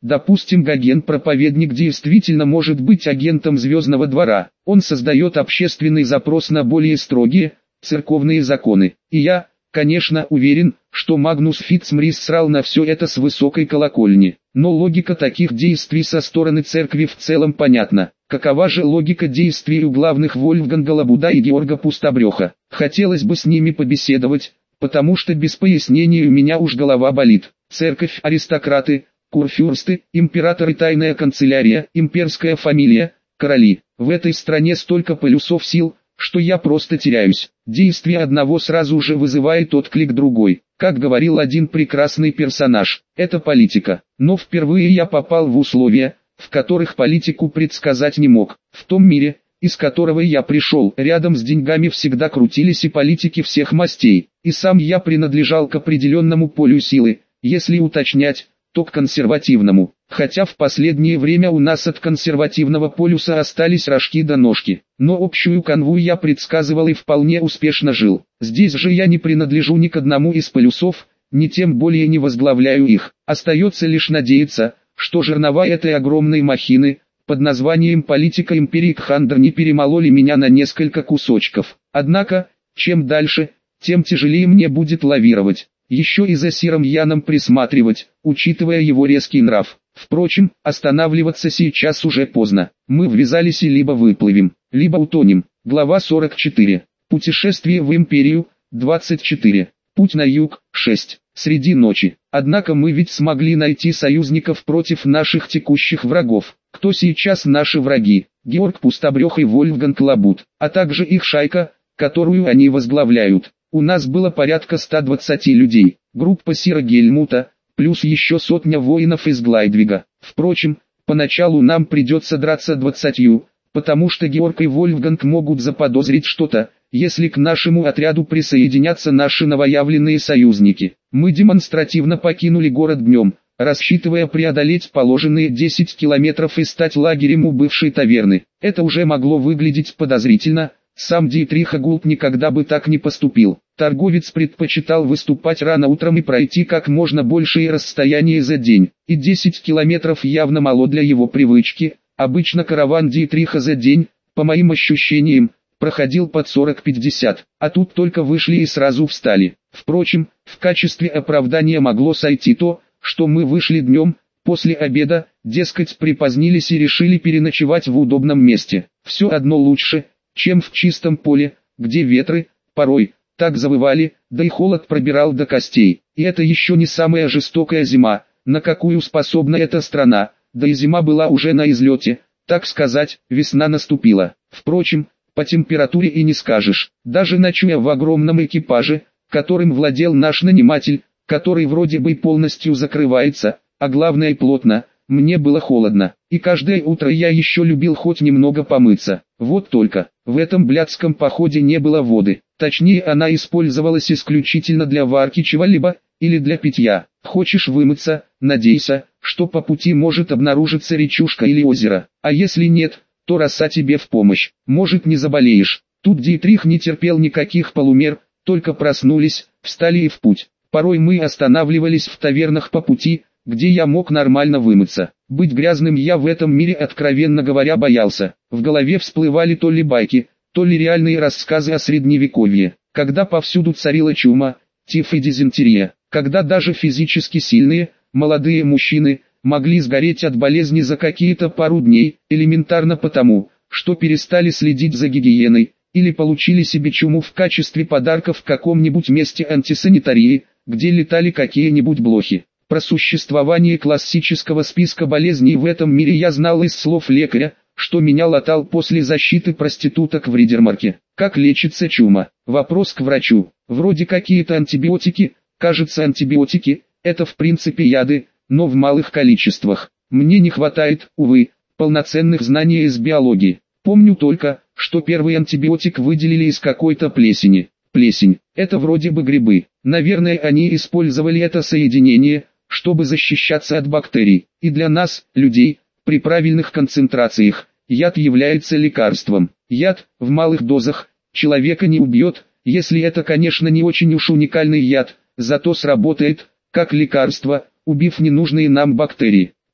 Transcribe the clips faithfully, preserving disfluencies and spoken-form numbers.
Допустим, Гоген-проповедник действительно может быть агентом Звездного двора. Он создает общественный запрос на более строгие, церковные законы. И я, конечно, уверен, что Магнус Фитцмрис срал на все это с высокой колокольни. Но логика таких действий со стороны церкви в целом понятна. Какова же логика действий у главных Вольфганга Лабуда и Георга Пустобреха? Хотелось бы с ними побеседовать, потому что без пояснений у меня уж голова болит. Церковь, аристократы, курфюрсты, императоры, тайная канцелярия, имперская фамилия, короли. В этой стране столько полюсов сил, что я просто теряюсь. Действие одного сразу же вызывает отклик другой. Как говорил один прекрасный персонаж, это политика. Но впервые я попал в условия, в которых политику предсказать не мог. В том мире, из которого я пришел, рядом с деньгами всегда крутились и политики всех мастей. И сам я принадлежал к определенному полю силы, если уточнять, то к консервативному. Хотя в последнее время у нас от консервативного полюса остались рожки до ножки. Но общую канву я предсказывал и вполне успешно жил. Здесь же я не принадлежу ни к одному из полюсов, ни тем более не возглавляю их. Остается лишь надеяться, что жернова этой огромной махины, под названием политика империи Кхандр, не перемололи меня на несколько кусочков. Однако, чем дальше, тем тяжелее мне будет лавировать. Еще и за Сиром Яном присматривать, учитывая его резкий нрав. Впрочем, останавливаться сейчас уже поздно. Мы ввязались и либо выплывем, либо утонем. Глава сорок четыре. Путешествие в империю, двадцать четыре. Путь на юг, шесть. Среди ночи. Однако мы ведь смогли найти союзников против наших текущих врагов. Кто сейчас наши враги? Георг Пустобрех и Вольфганг Лабут, а также их шайка, которую они возглавляют. У нас было порядка ста двадцати людей, группа Сира Гельмута, плюс еще сотня воинов из Глайдвига. Впрочем, поначалу нам придется драться двадцатью, потому что Георг и Вольфганг могут заподозрить что-то, если к нашему отряду присоединятся наши новоявленные союзники. Мы демонстративно покинули город днем, рассчитывая преодолеть положенные десять километров и стать лагерем у бывшей таверны. Это уже могло выглядеть подозрительно. Сам Дитрих Гулт никогда бы так не поступил. Торговец предпочитал выступать рано утром и пройти как можно большее расстояние за день. И десять километров явно мало для его привычки. Обычно караван Дитриха за день, по моим ощущениям, проходил под сорок-пятьдесят. А тут только вышли и сразу встали. Впрочем, в качестве оправдания могло сойти то, что мы вышли днем, после обеда, дескать, припозднились и решили переночевать в удобном месте. Все одно лучше, чем в чистом поле, где ветры, порой, так завывали, да и холод пробирал до костей. И это еще не самая жестокая зима, на какую способна эта страна, да и зима была уже на излете, так сказать, весна наступила. Впрочем, по температуре и не скажешь, даже ночуя в огромном экипаже, которым владел наш наниматель, который вроде бы полностью закрывается, а главное плотно, мне было холодно, и каждое утро я еще любил хоть немного помыться. Вот только, в этом блядском походе не было воды, точнее она использовалась исключительно для варки чего-либо, или для питья. Хочешь вымыться, надейся, что по пути может обнаружиться речушка или озеро, а если нет, то роса тебе в помощь, может не заболеешь. Тут Дитрих не терпел никаких полумер, только проснулись, встали и в путь. Порой мы останавливались в тавернах по пути, где я мог нормально вымыться. Быть грязным я в этом мире, откровенно говоря, боялся. В голове всплывали то ли байки, то ли реальные рассказы о средневековье, когда повсюду царила чума, тиф и дизентерия, когда даже физически сильные, молодые мужчины, могли сгореть от болезни за какие-то пару дней, элементарно потому, что перестали следить за гигиеной, или получили себе чуму в качестве подарка в каком-нибудь месте антисанитарии, где летали какие-нибудь блохи. Про существование классического списка болезней в этом мире я знал из слов лекаря, что меня латал после защиты проституток в Ридермарке. Как лечится чума? Вопрос к врачу. Вроде какие-то антибиотики, кажется антибиотики, это в принципе яды, но в малых количествах. Мне не хватает, увы, полноценных знаний из биологии. Помню только, что первый антибиотик выделили из какой-то плесени. Плесень – это вроде бы грибы. Наверное, они использовали это соединение, чтобы защищаться от бактерий. И для нас, людей, при правильных концентрациях, яд является лекарством. Яд, в малых дозах, человека не убьет, если это, конечно, не очень уж уникальный яд, зато сработает, как лекарство, убив ненужные нам бактерии.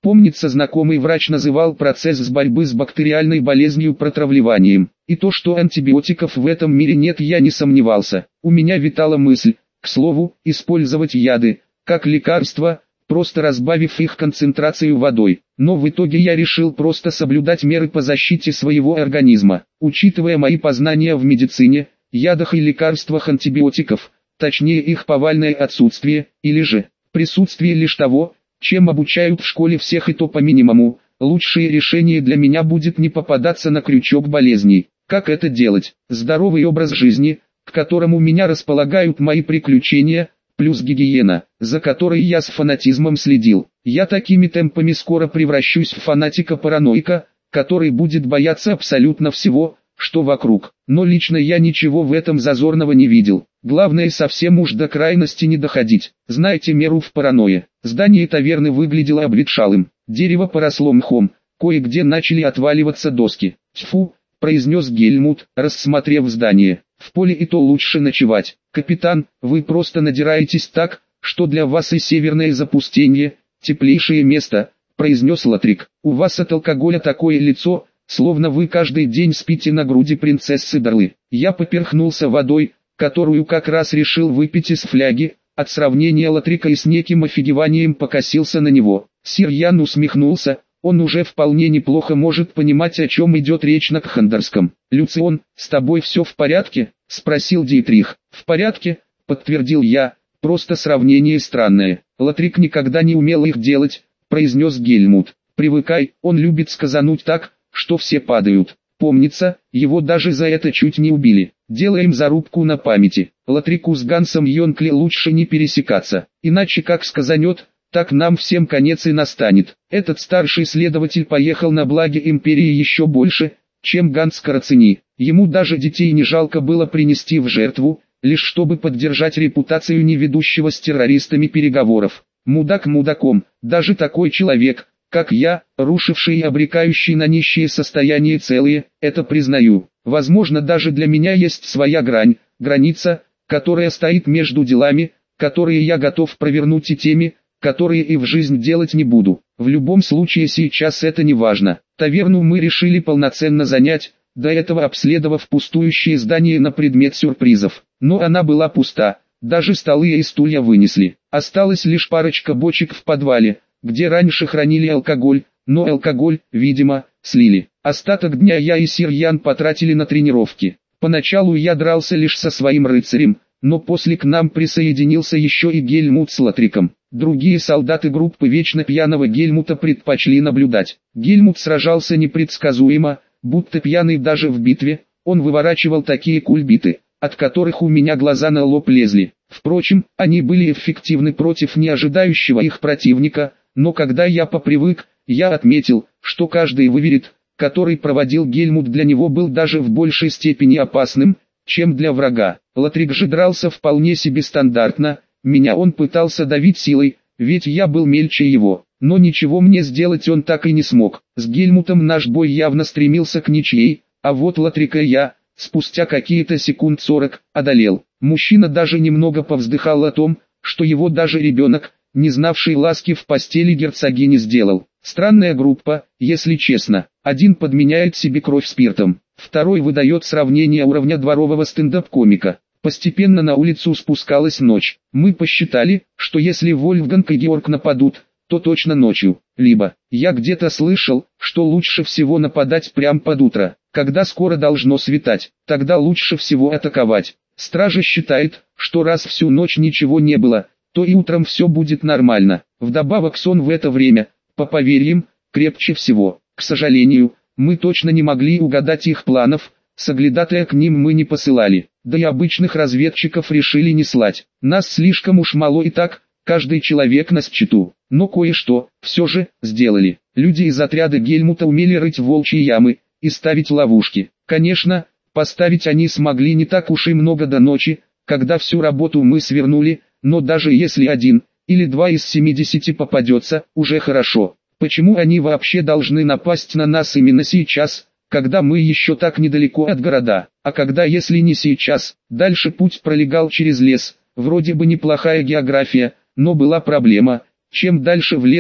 Помнится, знакомый врач называл процесс с борьбы с бактериальной болезнью протравливанием. И то, что антибиотиков в этом мире нет, я не сомневался. У меня витала мысль, к слову, использовать яды, как лекарства, просто разбавив их концентрацию водой. Но в итоге я решил просто соблюдать меры по защите своего организма. Учитывая мои познания в медицине, ядах и лекарствах антибиотиков, точнее их повальное отсутствие, или же присутствие лишь того, чем обучают в школе всех и то по минимуму, лучшее решение для меня будет не попадаться на крючок болезней. Как это делать? Здоровый образ жизни, к которому меня располагают мои приключения, плюс гигиена, за которой я с фанатизмом следил. Я такими темпами скоро превращусь в фанатика-параноика, который будет бояться абсолютно всего, что вокруг. Но лично я ничего в этом зазорного не видел. Главное, совсем уж до крайности не доходить. Знаете меру в паранойе. Здание таверны выглядело обветшалым. Дерево поросло мхом. Кое-где начали отваливаться доски. «Тьфу», — произнес Гельмут, рассмотрев здание. «В поле и то лучше ночевать. Капитан, вы просто надираетесь так, что для вас и северное запустение — теплейшее место», — произнес Латрик. «У вас от алкоголя такое лицо, словно вы каждый день спите на груди принцессы Дарлы». Я поперхнулся водой, которую как раз решил выпить из фляги. От сравнения Латрика и с неким офигеванием покосился на него. Сир Ян усмехнулся, он уже вполне неплохо может понимать, о чем идет речь на кхандерском. «Люцион, с тобой все в порядке?» — спросил Дитрих. «В порядке», — подтвердил я, — «просто сравнение странное. Латрик никогда не умел их делать», — произнес Гельмут. «Привыкай, он любит сказануть так, что все падают. Помнится, его даже за это чуть не убили. Делаем зарубку на памяти. Латрику с Гансом Йонкли лучше не пересекаться, иначе как сказанет, так нам всем конец и настанет». Этот старший следователь поехал на благе империи еще больше, чем Ганс Карацини. Ему даже детей не жалко было принести в жертву, лишь чтобы поддержать репутацию неведущего с террористами переговоров. Мудак мудаком, даже такой человек, как я, рушивший и обрекающий на нищее состояние целые, это признаю. Возможно, даже для меня есть своя грань, граница, которая стоит между делами, которые я готов провернуть, и теми, которые и в жизнь делать не буду. В любом случае сейчас это не важно. Таверну мы решили полноценно занять, до этого обследовав пустующее здание на предмет сюрпризов. Но она была пуста, даже столы и стулья вынесли. Осталась лишь парочка бочек в подвале, где раньше хранили алкоголь, но алкоголь, видимо, слили. Остаток дня я и сир Ян потратили на тренировки. Поначалу я дрался лишь со своим рыцарем, но после к нам присоединился еще и Гельмут с Латриком. Другие солдаты группы вечно пьяного Гельмута предпочли наблюдать. Гельмут сражался непредсказуемо, будто пьяный даже в битве, он выворачивал такие кульбиты, от которых у меня глаза на лоб лезли. Впрочем, они были эффективны против неожидающего их противника, но когда я попривык, я отметил, что каждый выверт, который проводил Гельмут, для него был даже в большей степени опасным, чем для врага. Латрик же дрался вполне себе стандартно, меня он пытался давить силой, ведь я был мельче его, но ничего мне сделать он так и не смог. С Гельмутом наш бой явно стремился к ничьей, а вот Латрика я, спустя какие-то секунд сорок, одолел. Мужчина даже немного повздыхал о том, что его даже ребенок, не знавший ласки в постели герцогини, сделал. Странная группа, если честно. Один подменяет себе кровь спиртом, второй выдает сравнение уровня дворового стендап-комика. Постепенно на улицу спускалась ночь. Мы посчитали, что если Вольфганг и Георг нападут, то точно ночью. Либо, я где-то слышал, что лучше всего нападать прямо под утро, когда скоро должно светать, тогда лучше всего атаковать. Стража считает, что раз всю ночь ничего не было, то и утром все будет нормально. Вдобавок сон в это время, по поверьям, крепче всего. К сожалению, мы точно не могли угадать их планов, соглядатая к ним мы не посылали, да и обычных разведчиков решили не слать. Нас слишком уж мало и так, каждый человек на счету. Но кое-что, все же, сделали. Люди из отряда Гельмута умели рыть волчьи ямы и ставить ловушки. Конечно, поставить они смогли не так уж и много до ночи, когда всю работу мы свернули, но даже если один или два из семидесяти попадется, уже хорошо. Почему они вообще должны напасть на нас именно сейчас, когда мы еще так недалеко от города? А когда, если не сейчас? Дальше путь пролегал через лес, вроде бы неплохая география, но была проблема: чем дальше в лес,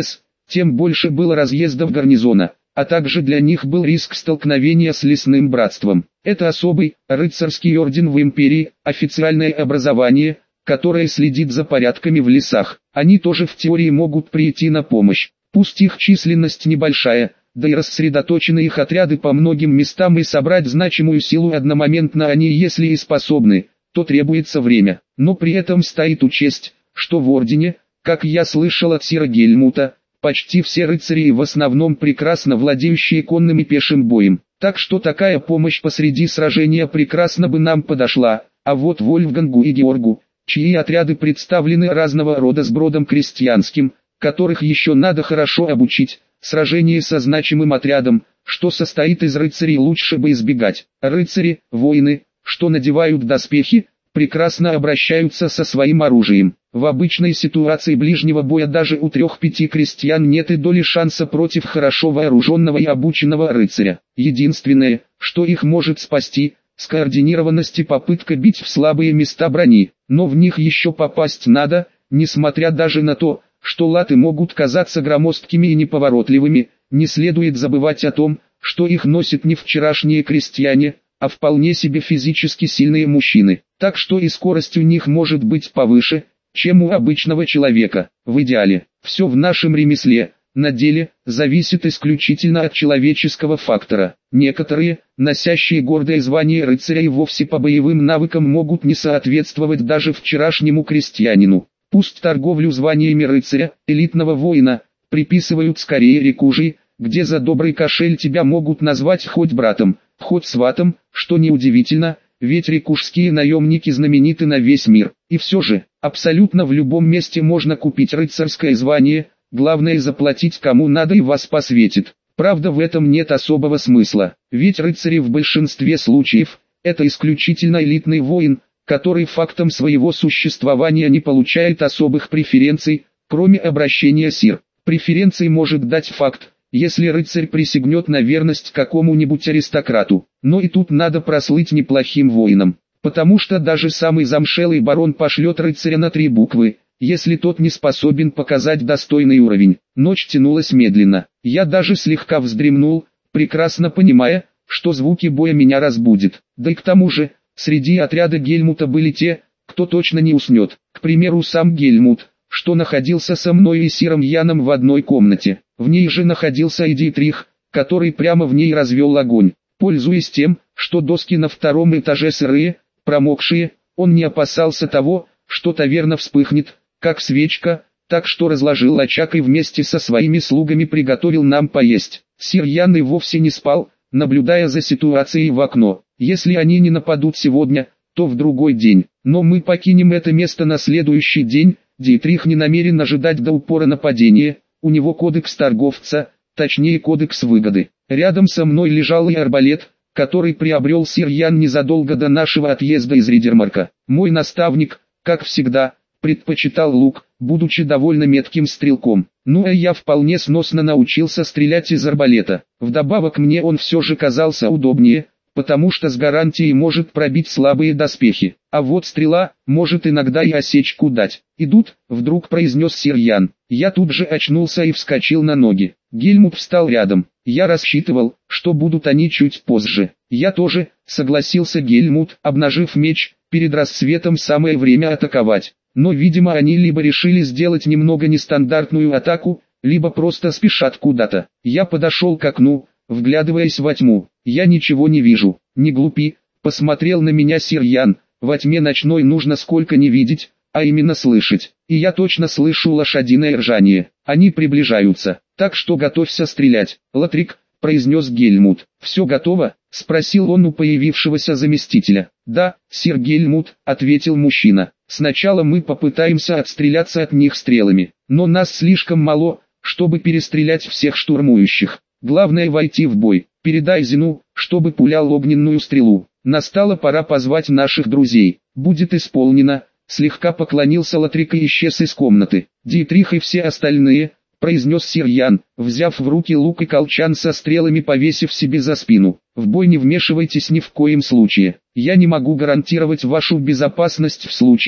тем больше было разъездов гарнизона, а также для них был риск столкновения с лесным братством. Это особый, рыцарский орден в империи, официальное образование, которое следит за порядками в лесах. Они тоже в теории могут прийти на помощь. Пусть их численность небольшая, да и рассредоточены их отряды по многим местам, и собрать значимую силу одномоментно они, если и способны, то требуется время. Но при этом стоит учесть, что в ордене, как я слышал от сира Гельмута, почти все рыцари и в основном прекрасно владеющие конным и пешим боем. Так что такая помощь посреди сражения прекрасно бы нам подошла, а вот Вольфгангу и Георгу, чьи отряды представлены разного рода сбродом крестьянским, которых еще надо хорошо обучить, сражение со значимым отрядом, что состоит из рыцарей, лучше бы избегать. Рыцари, воины, что надевают доспехи, прекрасно обращаются со своим оружием. В обычной ситуации ближнего боя даже у трех-пяти крестьян нет и доли шанса против хорошо вооруженного и обученного рыцаря. Единственное, что их может спасти, скоординированность и попытка бить в слабые места брони. Но в них еще попасть надо, несмотря даже на то, что латы могут казаться громоздкими и неповоротливыми, не следует забывать о том, что их носят не вчерашние крестьяне, а вполне себе физически сильные мужчины. Так что и скорость у них может быть повыше, чем у обычного человека. В идеале, все в нашем ремесле, на деле, зависит исключительно от человеческого фактора. Некоторые, носящие гордое звание рыцаря и вовсе по боевым навыкам могут не соответствовать даже вчерашнему крестьянину. Пусть торговлю званиями рыцаря, элитного воина, приписывают скорее рекужи, где за добрый кошель тебя могут назвать хоть братом, хоть сватом, что неудивительно, ведь рекужские наемники знамениты на весь мир. И все же, абсолютно в любом месте можно купить рыцарское звание, главное заплатить кому надо и вас посвятит. Правда, в этом нет особого смысла, ведь рыцари в большинстве случаев – это исключительно элитный воин, который фактом своего существования не получает особых преференций, кроме обращения сир. Преференции может дать факт, если рыцарь присягнет на верность какому-нибудь аристократу. Но и тут надо прослыть неплохим воином, потому что даже самый замшелый барон пошлет рыцаря на три буквы, если тот не способен показать достойный уровень. Ночь тянулась медленно, я даже слегка вздремнул, прекрасно понимая, что звуки боя меня разбудят. Да и к тому же, среди отряда Гельмута были те, кто точно не уснет. К примеру, сам Гельмут, что находился со мной и сиром Яном в одной комнате. В ней же находился и Дитрих, который прямо в ней развел огонь. Пользуясь тем, что доски на втором этаже сырые, промокшие, он не опасался того, что таверна вспыхнет, как свечка, так что разложил очаг и вместе со своими слугами приготовил нам поесть. Сир Ян и вовсе не спал, наблюдая за ситуацией в окно. Если они не нападут сегодня, то в другой день. Но мы покинем это место на следующий день. Дитрих не намерен ожидать до упора нападения, у него кодекс торговца, точнее кодекс выгоды. Рядом со мной лежал и арбалет, который приобрел сир Ян незадолго до нашего отъезда из Ридермарка. Мой наставник, как всегда, предпочитал лук, будучи довольно метким стрелком. Ну а я вполне сносно научился стрелять из арбалета. Вдобавок мне он все же казался удобнее, потому что с гарантией может пробить слабые доспехи. А вот стрела может иногда и осечку дать. «Идут», — вдруг произнес сир Ян. Я тут же очнулся и вскочил на ноги. Гельмут встал рядом. Я рассчитывал, что будут они чуть позже. Я тоже, согласился Гельмут, обнажив меч. Перед рассветом самое время атаковать. Но видимо они либо решили сделать немного нестандартную атаку, либо просто спешат куда-то. Я подошел к окну, вглядываясь во тьму. Я ничего не вижу. Не глупи, посмотрел на меня сир Ян. Во тьме ночной нужно сколько не видеть, а именно слышать. И я точно слышу лошадиное ржание. Они приближаются, так что готовься стрелять. Латрик, произнес Гельмут. Все готово? Спросил он у появившегося заместителя. Да, сир Гельмут, ответил мужчина. Сначала мы попытаемся отстреляться от них стрелами, но нас слишком мало, чтобы перестрелять всех штурмующих. Главное войти в бой. Передай Зину, чтобы пулял огненную стрелу. Настала пора позвать наших друзей. Будет исполнено. Слегка поклонился Латрик и исчез из комнаты. Дитрих и все остальные, произнес сир Ян, взяв в руки лук и колчан со стрелами, повесив себе за спину. В бой не вмешивайтесь ни в коем случае. Я не могу гарантировать вашу безопасность в случае,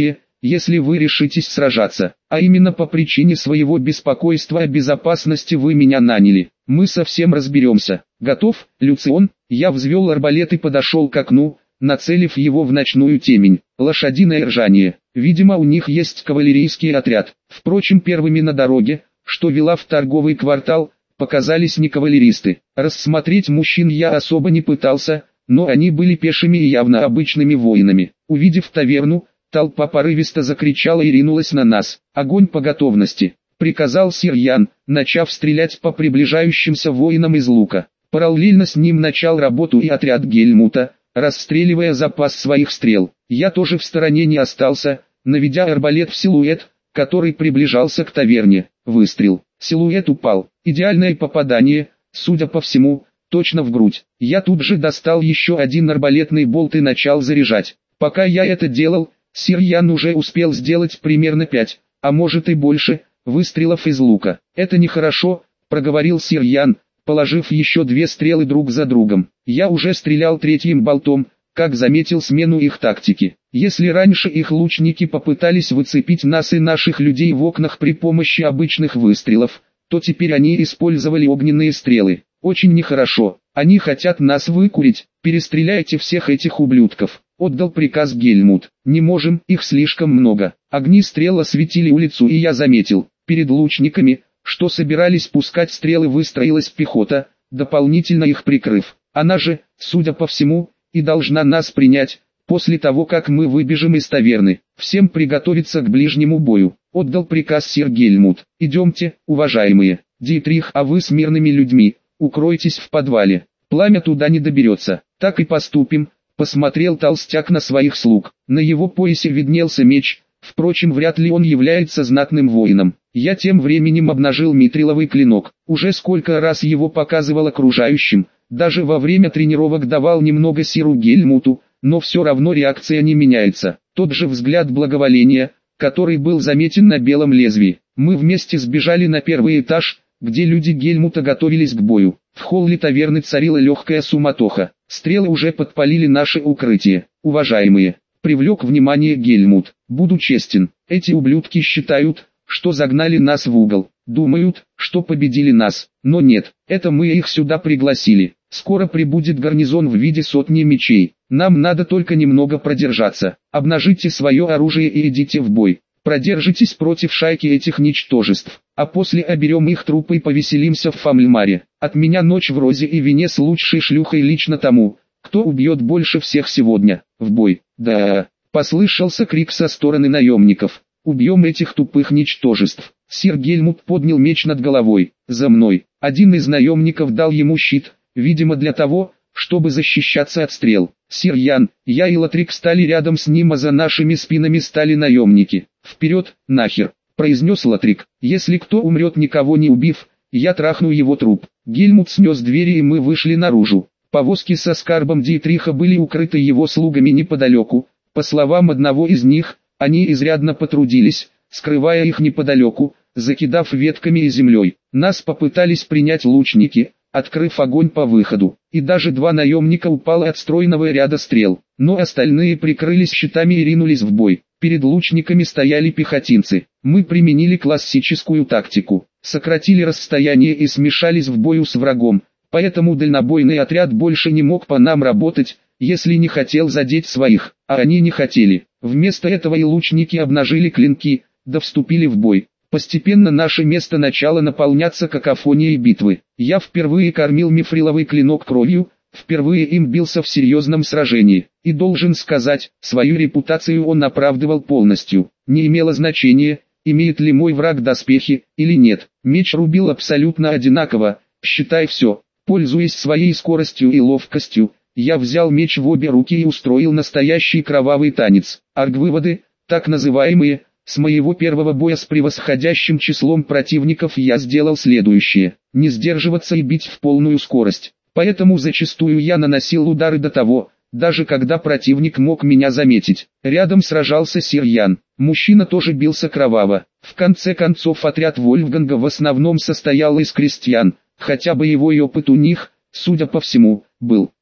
если вы решитесь сражаться, а именно по причине своего беспокойства о безопасности вы меня наняли. Мы совсем разберемся. Готов, Люцион?» Я взвел арбалет и подошел к окну, нацелив его в ночную темень. Лошадиное ржание. Видимо, у них есть кавалерийский отряд. Впрочем, первыми на дороге, что вела в торговый квартал, показались не кавалеристы. Рассмотреть мужчин я особо не пытался, но они были пешими и явно обычными воинами. Увидев таверну, толпа порывисто закричала и ринулась на нас. «Огонь по готовности!» — приказал сир Ян, начав стрелять по приближающимся воинам из лука. Параллельно с ним начал работу и отряд Гельмута, расстреливая запас своих стрел. Я тоже в стороне не остался, наведя арбалет в силуэт, который приближался к таверне. Выстрел. Силуэт упал. Идеальное попадание, судя по всему, точно в грудь. Я тут же достал еще один арбалетный болт и начал заряжать. Пока я это делал, сир Ян уже успел сделать примерно пять, а может и больше, выстрелов из лука. «Это нехорошо», — проговорил сир Ян, положив еще две стрелы друг за другом. Я уже стрелял третьим болтом, как заметил смену их тактики. Если раньше их лучники попытались выцепить нас и наших людей в окнах при помощи обычных выстрелов, то теперь они использовали огненные стрелы. Очень нехорошо. Они хотят нас выкурить. «Перестреляйте всех этих ублюдков», — отдал приказ Гельмут. «Не можем, их слишком много». Огни стрел осветили улицу, и я заметил, перед лучниками, что собирались пускать стрелы, выстроилась пехота, дополнительно их прикрыв. Она же, судя по всему, и должна нас принять, после того как мы выбежим из таверны. «Всем приготовиться к ближнему бою», — отдал приказ сир Гельмут. «Идемте, уважаемые. Дитрих, а вы с мирными людьми, укройтесь в подвале. Пламя туда не доберется». «Так и поступим», — посмотрел толстяк на своих слуг. На его поясе виднелся меч, впрочем, вряд ли он является знатным воином. Я тем временем обнажил митриловый клинок. Уже сколько раз его показывал окружающим, даже во время тренировок давал немного сиру Гельмуту, но все равно реакция не меняется. Тот же взгляд благоволения, который был заметен на белом лезвии. Мы вместе сбежали на первый этаж, где люди Гельмута готовились к бою. В холле таверны царила легкая суматоха. Стрелы уже подпалили наше укрытие. «Уважаемые», — привлек внимание Гельмут, — «буду честен, эти ублюдки считают, что загнали нас в угол. Думают, что победили нас, но нет, это мы их сюда пригласили. Скоро прибудет гарнизон в виде сотни мечей. Нам надо только немного продержаться. Обнажите свое оружие и идите в бой. Продержитесь против шайки этих ничтожеств, а после оберем их трупы и повеселимся в Фамльмаре. От меня ночь в розе и вине с лучшей шлюхой лично тому, кто убьет больше всех сегодня. В бой!» «Да!» — послышался крик со стороны наемников. «Убьем этих тупых ничтожеств!» Сир Гельмут поднял меч над головой. «За мной!» Один из наемников дал ему щит, видимо для того, чтобы защищаться от стрел. Сир Ян, я и Латрик стали рядом с ним, а за нашими спинами стали наемники. «Вперед, нахер!» — произнес Латрик. «Если кто умрет, никого не убив, я трахну его труп». Гельмут снес двери, и мы вышли наружу. Повозки со скарбом Дитриха были укрыты его слугами неподалеку. По словам одного из них, они изрядно потрудились, скрывая их неподалеку, закидав ветками и землей. Нас попытались принять лучники, открыв огонь по выходу, и даже два наемника упало от стройного ряда стрел, но остальные прикрылись щитами и ринулись в бой. Перед лучниками стояли пехотинцы. Мы применили классическую тактику, сократили расстояние и смешались в бою с врагом, поэтому дальнобойный отряд больше не мог по нам работать, если не хотел задеть своих, а они не хотели. Вместо этого и лучники обнажили клинки, да вступили в бой. Постепенно наше место начало наполняться какофонией битвы. Я впервые кормил мифриловый клинок кровью, впервые им бился в серьезном сражении, и должен сказать, свою репутацию он оправдывал полностью. Не имело значения, имеет ли мой враг доспехи, или нет. Меч рубил абсолютно одинаково, считай все. Пользуясь своей скоростью и ловкостью, я взял меч в обе руки и устроил настоящий кровавый танец. Аргвыводы, так называемые, с моего первого боя с превосходящим числом противников я сделал следующее: не сдерживаться и бить в полную скорость. Поэтому зачастую я наносил удары до того, даже когда противник мог меня заметить. Рядом сражался сир Ян. Мужчина тоже бился кроваво. В конце концов, отряд Вольфганга в основном состоял из крестьян, хотя боевой опыт у них, судя по всему, был.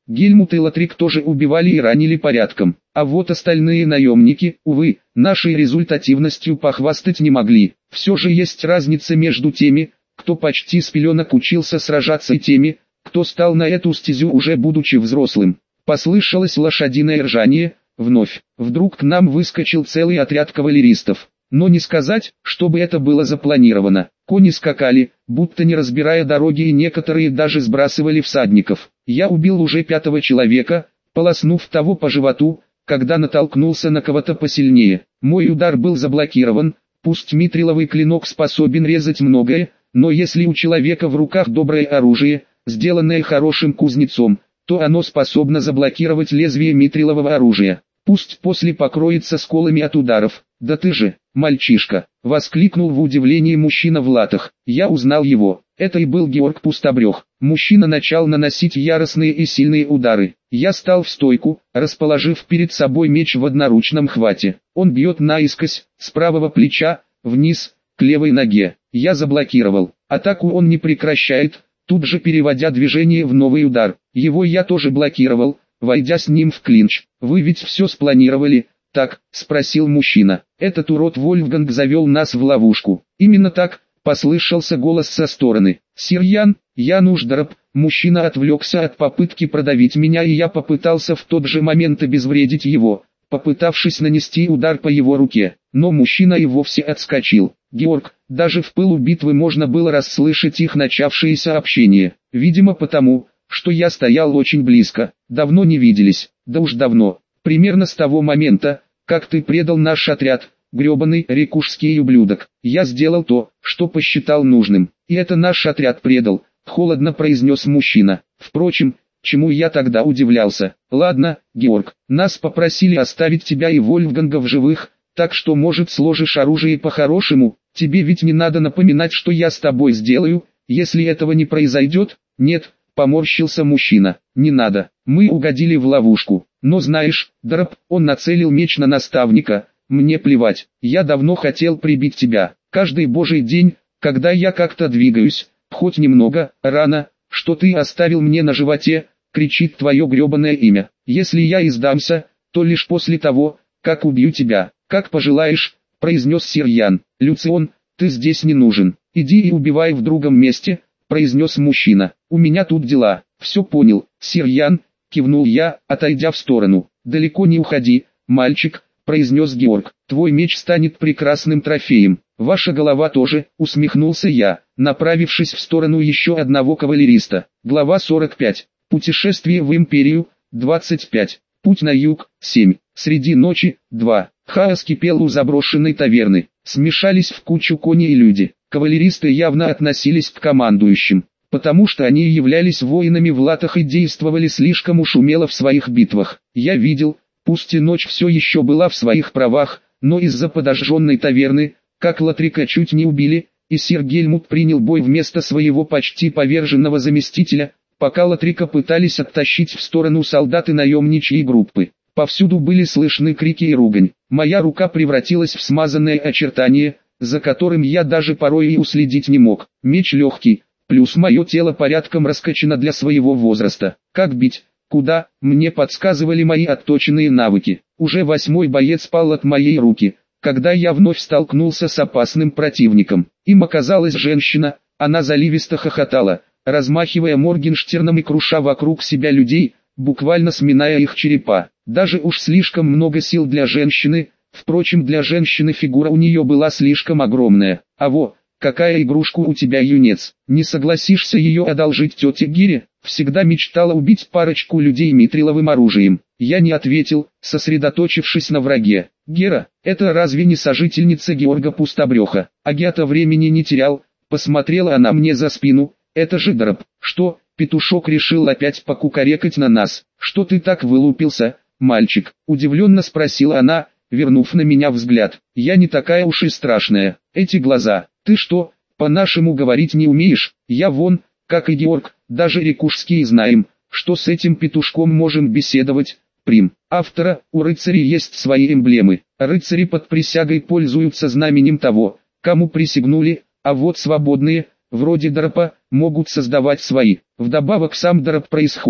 Гельмут и Латрик тоже убивали и ранили порядком. А вот остальные наемники, увы, нашей результативностью похвастать не могли. Все же есть разница между теми, кто почти с пеленок учился сражаться, и теми, кто стал на эту стезю уже будучи взрослым. Послышалось лошадиное ржание, вновь. Вдруг к нам выскочил целый отряд кавалеристов. Но не сказать, чтобы это было запланировано. Кони скакали, будто не разбирая дороги, и некоторые даже сбрасывали всадников. Я убил уже пятого человека, полоснув того по животу, когда натолкнулся на кого-то посильнее. Мой удар был заблокирован. Пусть митриловый клинок способен резать многое, но если у человека в руках доброе оружие, сделанное хорошим кузнецом, то оно способно заблокировать лезвие митрилового оружия. Пусть после покроется сколами от ударов. «Да ты же, мальчишка!» — воскликнул в удивлении мужчина в латах. Я узнал его. Это и был Георг Пустобрех. Мужчина начал наносить яростные и сильные удары. Я стал в стойку, расположив перед собой меч в одноручном хвате. Он бьет наискось, с правого плеча, вниз, к левой ноге. Я заблокировал. Атаку он не прекращает, тут же переводя движение в новый удар. Его я тоже блокировал, войдя с ним в клинч. «Вы ведь все спланировали, так?» — спросил мужчина. «Этот урод Вольфганг завел нас в ловушку». «Именно так», — послышался голос со стороны. «Сир Ян, Ян Уждараб». Мужчина отвлекся от попытки продавить меня, и я попытался в тот же момент обезвредить его, попытавшись нанести удар по его руке. Но мужчина и вовсе отскочил. «Георг», даже в пылу битвы можно было расслышать их начавшееся общение. Видимо потому, что я стоял очень близко. «Давно не виделись». «Да уж давно. Примерно с того момента, как ты предал наш отряд, гребаный рекушский ублюдок. Я сделал то, что посчитал нужным. И это наш отряд предал», — холодно произнес мужчина. «Впрочем, чему я тогда удивлялся? Ладно, Георг, нас попросили оставить тебя и Вольфганга в живых, так что, может, сложишь оружие по-хорошему? Тебе ведь не надо напоминать, что я с тобой сделаю, если этого не произойдет?» «Нет», — поморщился мужчина, — «не надо. Мы угодили в ловушку. Но знаешь, Дараб», — он нацелил меч на наставника, — «мне плевать. Я давно хотел прибить тебя. Каждый божий день, когда я как-то двигаюсь, хоть немного, рано, что ты оставил мне на животе, кричит твое гребаное имя. Если я и сдамся, то лишь после того, как убью тебя. Как пожелаешь», — произнес сир Ян. «Люцион, ты здесь не нужен. Иди и убивай в другом месте», — произнес мужчина. «У меня тут дела». «Все понял, сир Ян», — кивнул я, отойдя в сторону. «Далеко не уходи, мальчик», — произнес Георг. «Твой меч станет прекрасным трофеем. Ваша голова тоже», — усмехнулся я, направившись в сторону еще одного кавалериста. Глава сорок пять. Путешествие в Империю, двадцать пять. Путь на юг, семь. Среди ночи, два. Хаос кипел у заброшенной таверны. Смешались в кучу кони и люди. Кавалеристы явно относились к командующим, потому что они являлись воинами в латах и действовали слишком уж умело в своих битвах. Я видел, пусть и ночь все еще была в своих правах, но из-за подожженной таверны, как Латрика чуть не убили, и сир Гельмут принял бой вместо своего почти поверженного заместителя, пока Латрика пытались оттащить в сторону солдаты наемничьей группы. Повсюду были слышны крики и ругань. Моя рука превратилась в смазанное очертание, за которым я даже порой и уследить не мог. Меч легкий, плюс мое тело порядком раскачано для своего возраста. Как бить? Куда? Мне подсказывали мои отточенные навыки. Уже восьмой боец пал от моей руки, когда я вновь столкнулся с опасным противником. Им оказалась женщина, она заливисто хохотала, размахивая моргенштерном и круша вокруг себя людей, буквально сминая их черепа. Даже уж слишком много сил для женщины, впрочем, для женщины фигура у нее была слишком огромная. А во, какая игрушка у тебя, юнец, не согласишься ее одолжить тете Гире? Всегда мечтала убить парочку людей митриловым оружием. Я не ответил, сосредоточившись на враге. Гера, это разве не сожительница Георга Пустобреха? А я-то времени не терял, посмотрела она мне за спину. Это же Дараб. Что, петушок решил опять покукарекать на нас? Что ты так вылупился, мальчик? Удивленно спросила она, вернув на меня взгляд. Я не такая уж и страшная. Эти глаза. Ты что, по-нашему говорить не умеешь? Я вон, как и Георг, даже рекушские знаем, что с этим петушком можем беседовать. Прим. Автора, у рыцарей есть свои эмблемы. Рыцари под присягой пользуются знаменем того, кому присягнули, а вот свободные, вроде Дарапа, могут создавать свои. Вдобавок сам Дарап происходит,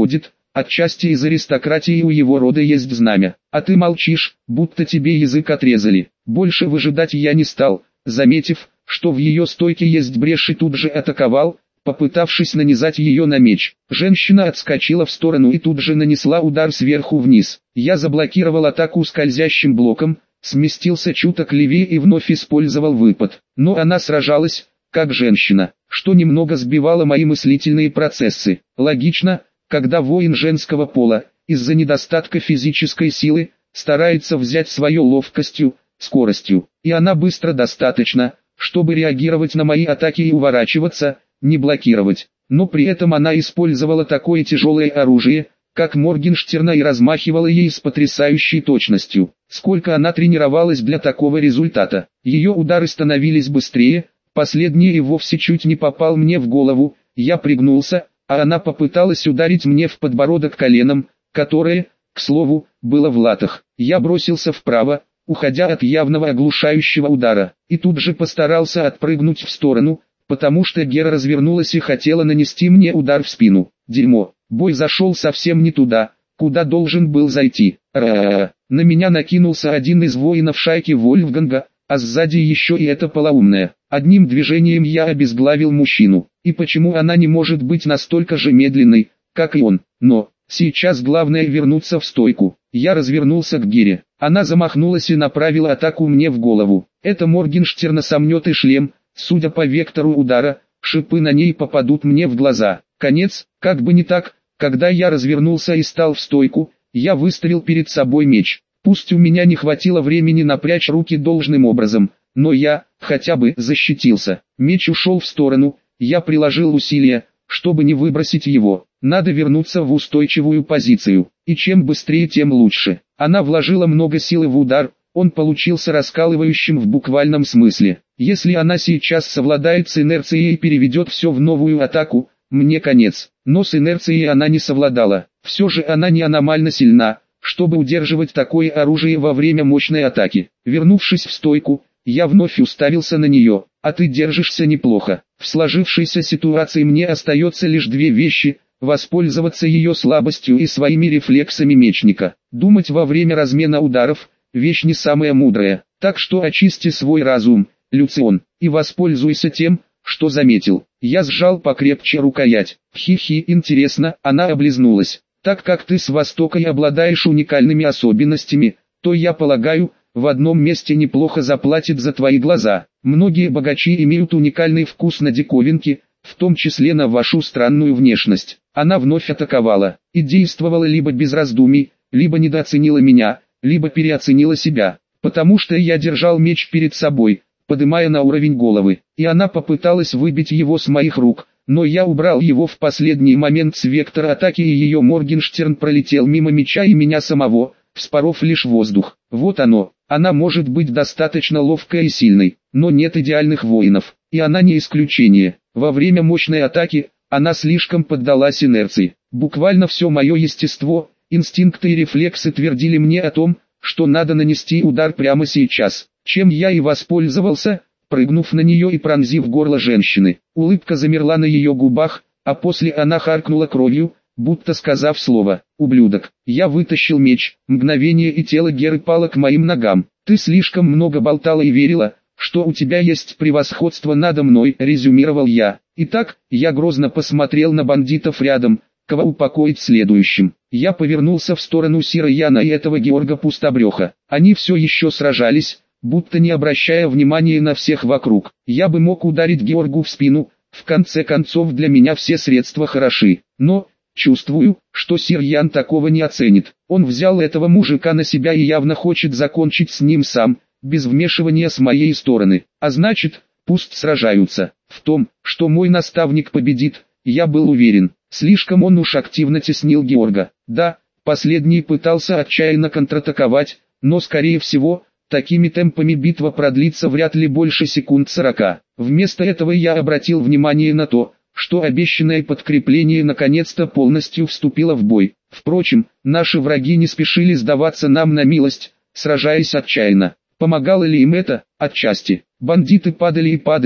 отчасти из аристократии у его рода есть знамя. А ты молчишь, будто тебе язык отрезали. Больше выжидать я не стал, заметив, что в ее стойке есть брешь, и тут же атаковал, попытавшись нанизать ее на меч. Женщина отскочила в сторону и тут же нанесла удар сверху вниз. Я заблокировал атаку скользящим блоком, сместился чуток левее и вновь использовал выпад. Но она сражалась, как женщина, что немного сбивало мои мыслительные процессы. Логично, когда воин женского пола, из-за недостатка физической силы, старается взять свое ловкостью, скоростью, и она быстро достаточно, чтобы реагировать на мои атаки и уворачиваться, не блокировать. Но при этом она использовала такое тяжелое оружие, как Моргенштерна, и размахивала ей с потрясающей точностью. Сколько она тренировалась для такого результата. Ее удары становились быстрее, последний и вовсе чуть не попал мне в голову, я пригнулся, а она попыталась ударить мне в подбородок коленом, которое, к слову, было в латах. Я бросился вправо, уходя от явного оглушающего удара, и тут же постарался отпрыгнуть в сторону, потому что Гера развернулась и хотела нанести мне удар в спину. Дерьмо, бой зашел совсем не туда, куда должен был зайти. Ра-ра-ра. На меня накинулся один из воинов шайки Вольфганга, а сзади еще и эта полоумная. Одним движением я обезглавил мужчину. И почему она не может быть настолько же медленной, как и он? Но, сейчас главное вернуться в стойку. Я развернулся к Гере. Она замахнулась и направила атаку мне в голову. Это Моргенштерна сомнет и шлем, судя по вектору удара, шипы на ней попадут мне в глаза. Конец, как бы не так, когда я развернулся и стал в стойку, я выставил перед собой меч. Пусть у меня не хватило времени напрячь руки должным образом, но я, хотя бы, защитился. Меч ушел в сторону, я приложил усилия, чтобы не выбросить его. Надо вернуться в устойчивую позицию, и чем быстрее, тем лучше. Она вложила много силы в удар, он получился раскалывающим в буквальном смысле. Если она сейчас совладает с инерцией и переведет все в новую атаку, мне конец. Но с инерцией она не совладала. Все же она не аномально сильна, чтобы удерживать такое оружие во время мощной атаки. Вернувшись в стойку, я вновь уставился на нее. А ты держишься неплохо. В сложившейся ситуации мне остается лишь две вещи: воспользоваться ее слабостью и своими рефлексами мечника. Думать во время размена ударов – вещь не самая мудрая. Так что очисти свой разум, Люцион, и воспользуйся тем, что заметил. Я сжал покрепче рукоять. Хи-хи, интересно, она облизнулась. Так как ты с Востока и обладаешь уникальными особенностями, то, я полагаю, в одном месте неплохо заплатит за твои глаза. Многие богачи имеют уникальный вкус на диковинки, в том числе на вашу странную внешность. Она вновь атаковала, и действовала либо без раздумий, либо недооценила меня, либо переоценила себя, потому что я держал меч перед собой, подымая на уровень головы, и она попыталась выбить его с моих рук, но я убрал его в последний момент с вектора атаки, и ее Моргенштерн пролетел мимо меча и меня самого, вспоров лишь воздух. Вот оно, она может быть достаточно ловкой и сильной, но нет идеальных воинов, и она не исключение. Во время мощной атаки, она слишком поддалась инерции. Буквально все мое естество, инстинкты и рефлексы твердили мне о том, что надо нанести удар прямо сейчас, чем я и воспользовался, прыгнув на нее и пронзив горло женщины. Улыбка замерла на ее губах, а после она харкнула кровью, будто сказав слово «ублюдок». Я вытащил меч, мгновение, и тело Геры пало к моим ногам. «Ты слишком много болтала и верила, что у тебя есть превосходство надо мной», — резюмировал я. Итак, я грозно посмотрел на бандитов рядом, кого упокоить следующим. Я повернулся в сторону Сира Яна и этого Георга Пустобреха. Они все еще сражались, будто не обращая внимания на всех вокруг. Я бы мог ударить Георгу в спину, в конце концов для меня все средства хороши. Но, чувствую, что Сир Ян такого не оценит. Он взял этого мужика на себя и явно хочет закончить с ним сам, без вмешивания с моей стороны. А значит, пусть сражаются. В том, что мой наставник победит, я был уверен. Слишком он уж активно теснил Георга. Да, последний пытался отчаянно контратаковать, но скорее всего, такими темпами битва продлится вряд ли больше секунд сорока. Вместо этого я обратил внимание на то, что обещанное подкрепление наконец-то полностью вступило в бой. Впрочем, наши враги не спешили сдаваться нам на милость, сражаясь отчаянно. Помогало ли им это? Отчасти. Бандиты падали и падали,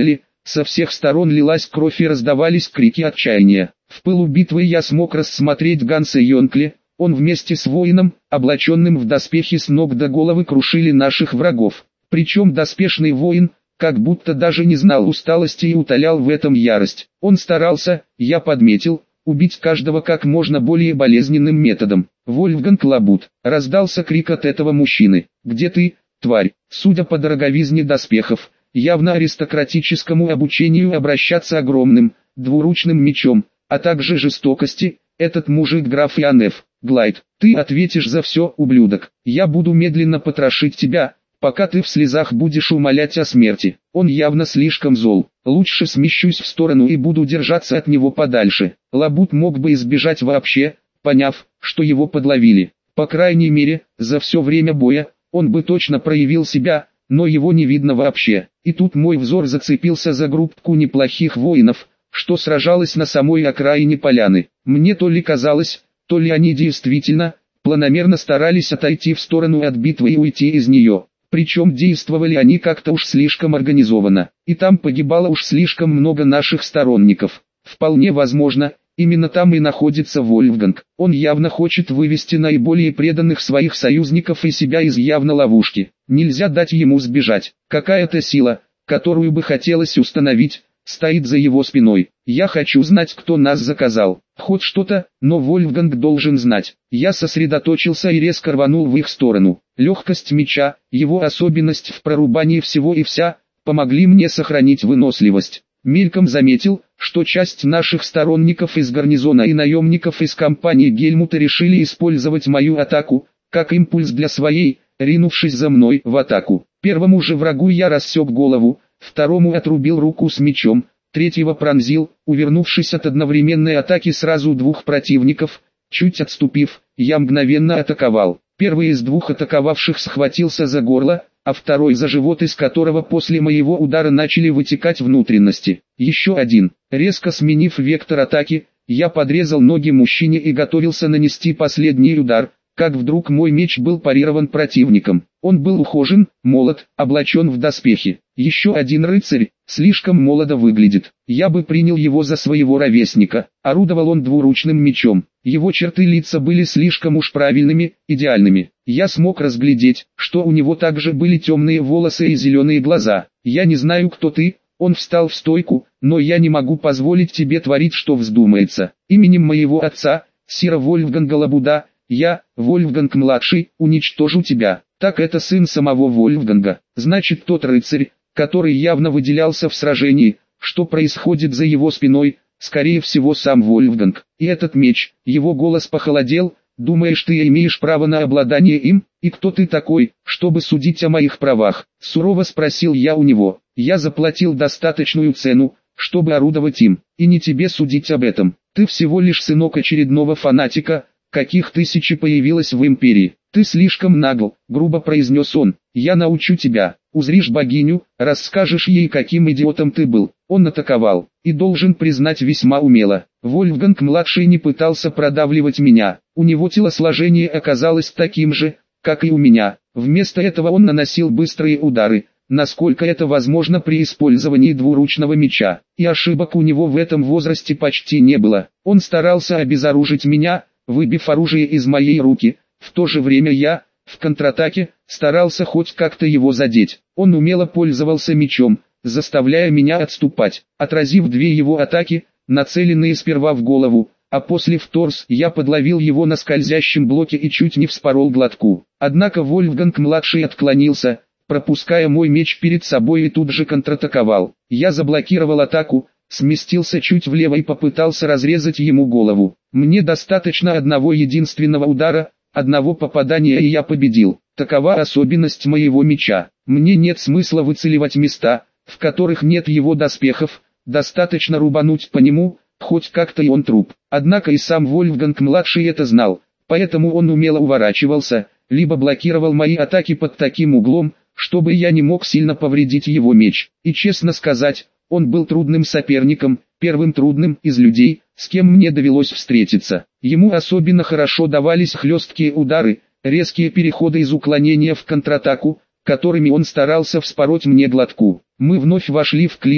Со всех сторон лилась кровь и раздавались крики отчаяния. В пылу битвы я смог рассмотреть Ганса Йонкли. Он вместе с воином, облаченным в доспехи с ног до головы, крушили наших врагов. Причем доспешный воин, как будто даже не знал усталости и утолял в этом ярость. Он старался, я подметил, убить каждого как можно более болезненным методом. «Вольфганг Лабут!» — раздался крик от этого мужчины. «Где ты, тварь?» Судя по дороговизне доспехов, явно аристократическому обучению обращаться огромным, двуручным мечом, а также жестокости, этот мужик граф Янеф. «Глайд, ты ответишь за все, ублюдок. Я буду медленно потрошить тебя, пока ты в слезах будешь умолять о смерти». Он явно слишком зол. Лучше смещусь в сторону и буду держаться от него подальше. Лабут мог бы избежать вообще, поняв, что его подловили. По крайней мере, за все время боя, он бы точно проявил себя, но его не видно вообще. И тут мой взор зацепился за группку неплохих воинов, что сражалась на самой окраине поляны. Мне то ли казалось, то ли они действительно, планомерно старались отойти в сторону от битвы и уйти из нее. Причем действовали они как-то уж слишком организованно, и там погибало уж слишком много наших сторонников. Вполне возможно, именно там и находится Вольфганг. Он явно хочет вывести наиболее преданных своих союзников и себя из явно ловушки. Нельзя дать ему сбежать. Какая-то сила, которую бы хотелось установить, стоит за его спиной. Я хочу знать, кто нас заказал. Хоть что-то, но Вольфганг должен знать. Я сосредоточился и резко рванул в их сторону. Легкость меча, его особенность в прорубании всего и вся, помогли мне сохранить выносливость. Мельком заметил, что часть наших сторонников из гарнизона и наемников из компании Гельмута решили использовать мою атаку, как импульс для своей, ринувшись за мной в атаку. Первому же врагу я рассек голову, второму отрубил руку с мечом, третьего пронзил, увернувшись от одновременной атаки сразу двух противников. Чуть отступив, я мгновенно атаковал. Первый из двух атаковавших схватился за горло, а второй за живот, из которого после моего удара начали вытекать внутренности. Еще один. Резко сменив вектор атаки, я подрезал ноги мужчине и готовился нанести последний удар, как вдруг мой меч был парирован противником. Он был ухожен, молод, облачен в доспехи. Еще один рыцарь, слишком молодо выглядит. Я бы принял его за своего ровесника. Орудовал он двуручным мечом. Его черты лица были слишком уж правильными, идеальными. Я смог разглядеть, что у него также были темные волосы и зеленые глаза. «Я не знаю, кто ты». Он встал в стойку, «но я не могу позволить тебе творить, что вздумается. Именем моего отца, сира Вольфганга Лабуда, я, Вольфганг-младший, уничтожу тебя». Так это сын самого Вольфганга. Значит, тот рыцарь, который явно выделялся в сражении, что происходит за его спиной, скорее всего сам Вольфганг. И этот меч, его голос похолодел. «Думаешь, ты имеешь право на обладание им? И кто ты такой, чтобы судить о моих правах?» Сурово спросил я у него. «Я заплатил достаточную цену, чтобы орудовать им, и не тебе судить об этом. Ты всего лишь сынок очередного фанатика, каких тысячи появилось в империи. Ты слишком нагл», — грубо произнес он. «Я научу тебя. Узришь богиню, расскажешь ей, каким идиотом ты был». Он атаковал, и должен признать, весьма умело. Вольфганг-младший не пытался продавливать меня. У него телосложение оказалось таким же, как и у меня. Вместо этого он наносил быстрые удары, насколько это возможно при использовании двуручного меча. И ошибок у него в этом возрасте почти не было. Он старался обезоружить меня, выбив оружие из моей руки. В то же время я, в контратаке, старался хоть как-то его задеть. Он умело пользовался мечом, заставляя меня отступать. Отразив две его атаки, нацеленные сперва в голову, а после в торс, я подловил его на скользящем блоке и чуть не вспорол глотку. Однако Вольфганг-младший отклонился, пропуская мой меч перед собой, и тут же контратаковал. Я заблокировал атаку, сместился чуть влево и попытался разрезать ему голову. Мне достаточно одного единственного удара, одного попадания, и я победил. Такова особенность моего меча. Мне нет смысла выцеливать места, в которых нет его доспехов, достаточно рубануть по нему, хоть как-то и он труп. Однако и сам Вольфганг-младший это знал, поэтому он умело уворачивался, либо блокировал мои атаки под таким углом, чтобы я не мог сильно повредить его меч. И честно сказать, он был трудным соперником, первым трудным из людей, с кем мне довелось встретиться. Ему особенно хорошо давались хлесткие удары, резкие переходы из уклонения в контратаку, которыми он старался вспороть мне глотку. Мы вновь вошли в клинч,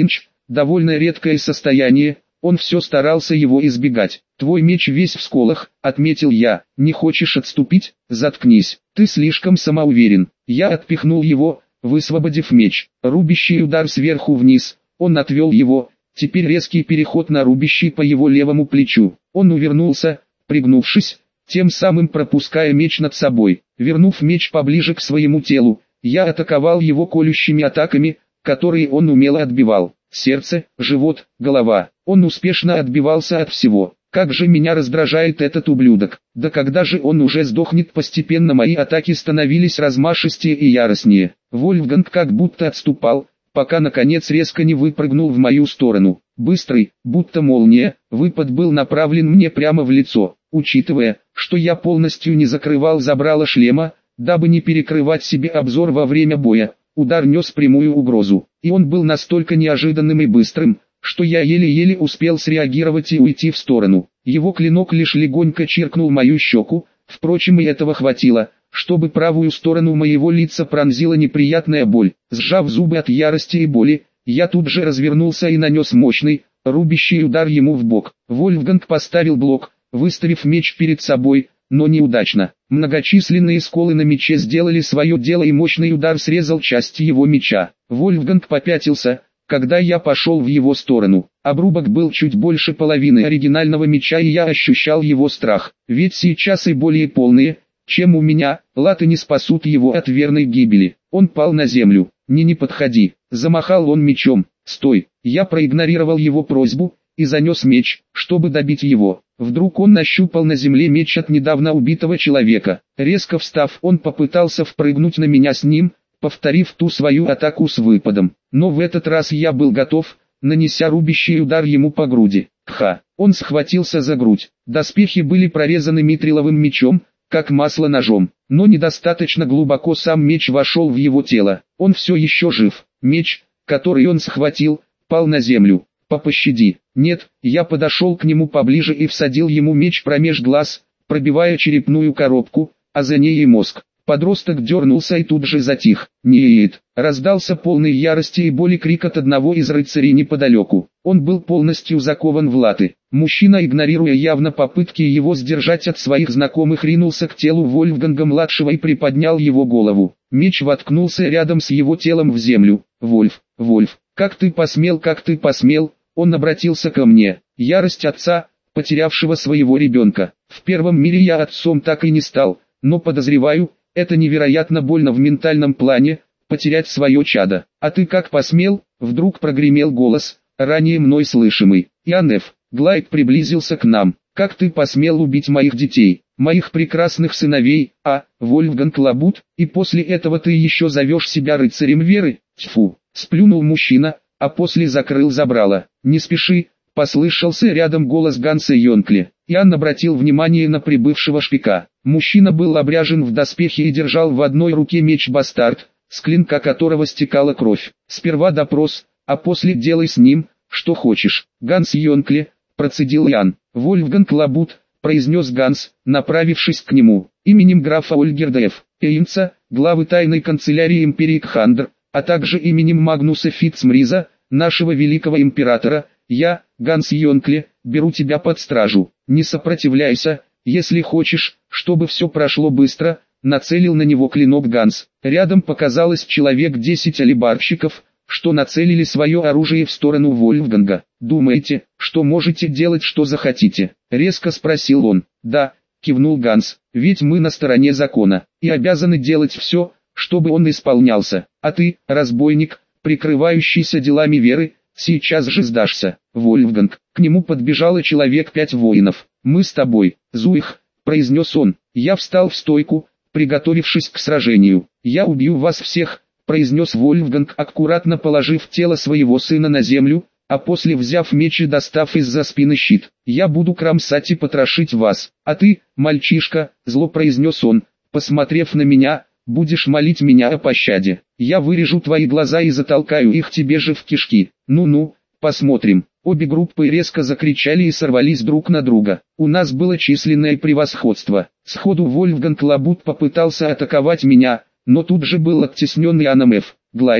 довольно редкое состояние, он все старался его избегать. «Твой меч весь в сколах», — отметил я. «Не хочешь отступить? Заткнись, ты слишком самоуверен». Я отпихнул его, высвободив меч. Рубящий удар сверху вниз, он отвел его, теперь резкий переход на рубящий по его левому плечу. Он увернулся, пригнувшись, тем самым пропуская меч над собой. Вернув меч поближе к своему телу, я атаковал его колющими атаками, которые он умело отбивал. Сердце, живот, голова. Он успешно отбивался от всего. Как же меня раздражает этот ублюдок. Да когда же он уже сдохнет? Постепенно мои атаки становились размашистее и яростнее. Вольфганг как будто отступал, пока наконец резко не выпрыгнул в мою сторону. Быстрый, будто молния, выпад был направлен мне прямо в лицо. Учитывая, что я полностью не закрывал забрало шлема, дабы не перекрывать себе обзор во время боя, удар нес прямую угрозу. И он был настолько неожиданным и быстрым, что я еле-еле успел среагировать и уйти в сторону. Его клинок лишь легонько чиркнул мою щеку, впрочем и этого хватило, чтобы правую сторону моего лица пронзила неприятная боль. Сжав зубы от ярости и боли, я тут же развернулся и нанес мощный, рубящий удар ему в бок. Вольфганг поставил блок, выставив меч перед собой, но неудачно. Многочисленные сколы на мече сделали свое дело, и мощный удар срезал часть его меча. Вольфганг попятился, когда я пошел в его сторону. Обрубок был чуть больше половины оригинального меча, и я ощущал его страх. Ведь сейчас и более полные, чем у меня, латы не спасут его от верной гибели. Он пал на землю. «Не, не подходи!» Замахал он мечом. «Стой!» Я проигнорировал его просьбу и занес меч, чтобы добить его. Вдруг он нащупал на земле меч от недавно убитого человека. Резко встав, он попытался впрыгнуть на меня с ним, повторив ту свою атаку с выпадом. Но в этот раз я был готов, нанеся рубящий удар ему по груди. Ха! Он схватился за грудь. Доспехи были прорезаны митриловым мечом, как масло ножом. Но недостаточно глубоко сам меч вошел в его тело. Он все еще жив. Меч, который он схватил, пал на землю. «Попощади». «Нет», я подошел к нему поближе и всадил ему меч промеж глаз, пробивая черепную коробку, а за ней и мозг. Подросток дернулся и тут же затих. «Нет!» Раздался полный ярости и боли крик от одного из рыцарей неподалеку. Он был полностью закован в латы. Мужчина, игнорируя явно попытки его сдержать от своих знакомых, ринулся к телу Вольфганга-младшего и приподнял его голову. Меч воткнулся рядом с его телом в землю. «Вольф, Вольф, как ты посмел, как ты посмел!» Он обратился ко мне. Ярость отца, потерявшего своего ребенка. В первом мире я отцом так и не стал, но подозреваю, это невероятно больно в ментальном плане, потерять свое чадо. «А ты как посмел?» Вдруг прогремел голос, ранее мной слышимый. «Ианеф, Глайд приблизился к нам. Как ты посмел убить моих детей, моих прекрасных сыновей, а, Вольфганг Лабут, и после этого ты еще зовешь себя рыцарем веры?» Тьфу, сплюнул мужчина, а после закрыл забрало. «Не спеши», послышался рядом голос Ганса Йонкли. Иоанн обратил внимание на прибывшего шпика. Мужчина был обряжен в доспехи и держал в одной руке меч-бастард, с клинка которого стекала кровь. «Сперва допрос, а после делай с ним, что хочешь». «Ганс Йонкли», процедил Иоанн. «Вольфганг Лабут», произнес Ганс, направившись к нему. «Именем графа Ольгерда Ф. Эйнца, главы тайной канцелярии империи Кхандр, а также именем Магнуса Фитцмриза, нашего великого императора, я, Ганс Йонкли, беру тебя под стражу. Не сопротивляйся, если хочешь, чтобы все прошло быстро», нацелил на него клинок Ганс. Рядом показалось человек десять алибарщиков, что нацелили свое оружие в сторону Вольфганга. «Думаете, что можете делать, что захотите?» резко спросил он. «Да», кивнул Ганс, «ведь мы на стороне закона, и обязаны делать все, чтобы он исполнялся. А ты, разбойник, прикрывающийся делами веры, сейчас же сдашься». Вольфганг, к нему подбежало человек пять воинов. «Мы с тобой, Зуих», произнес он. Я встал в стойку, приготовившись к сражению. «Я убью вас всех», произнес Вольфганг, аккуратно положив тело своего сына на землю, а после взяв меч и достав из-за спины щит. «Я буду кромсать и потрошить вас. А ты, мальчишка», зло произнес он, посмотрев на меня, «будешь молить меня о пощаде. Я вырежу твои глаза и затолкаю их тебе же в кишки. Ну-ну, посмотрим». Обе группы резко закричали и сорвались друг на друга. У нас было численное превосходство. Сходу Вольфганг Лабут попытался атаковать меня, но тут же был оттеснен Иоанном Ф. Глайдом.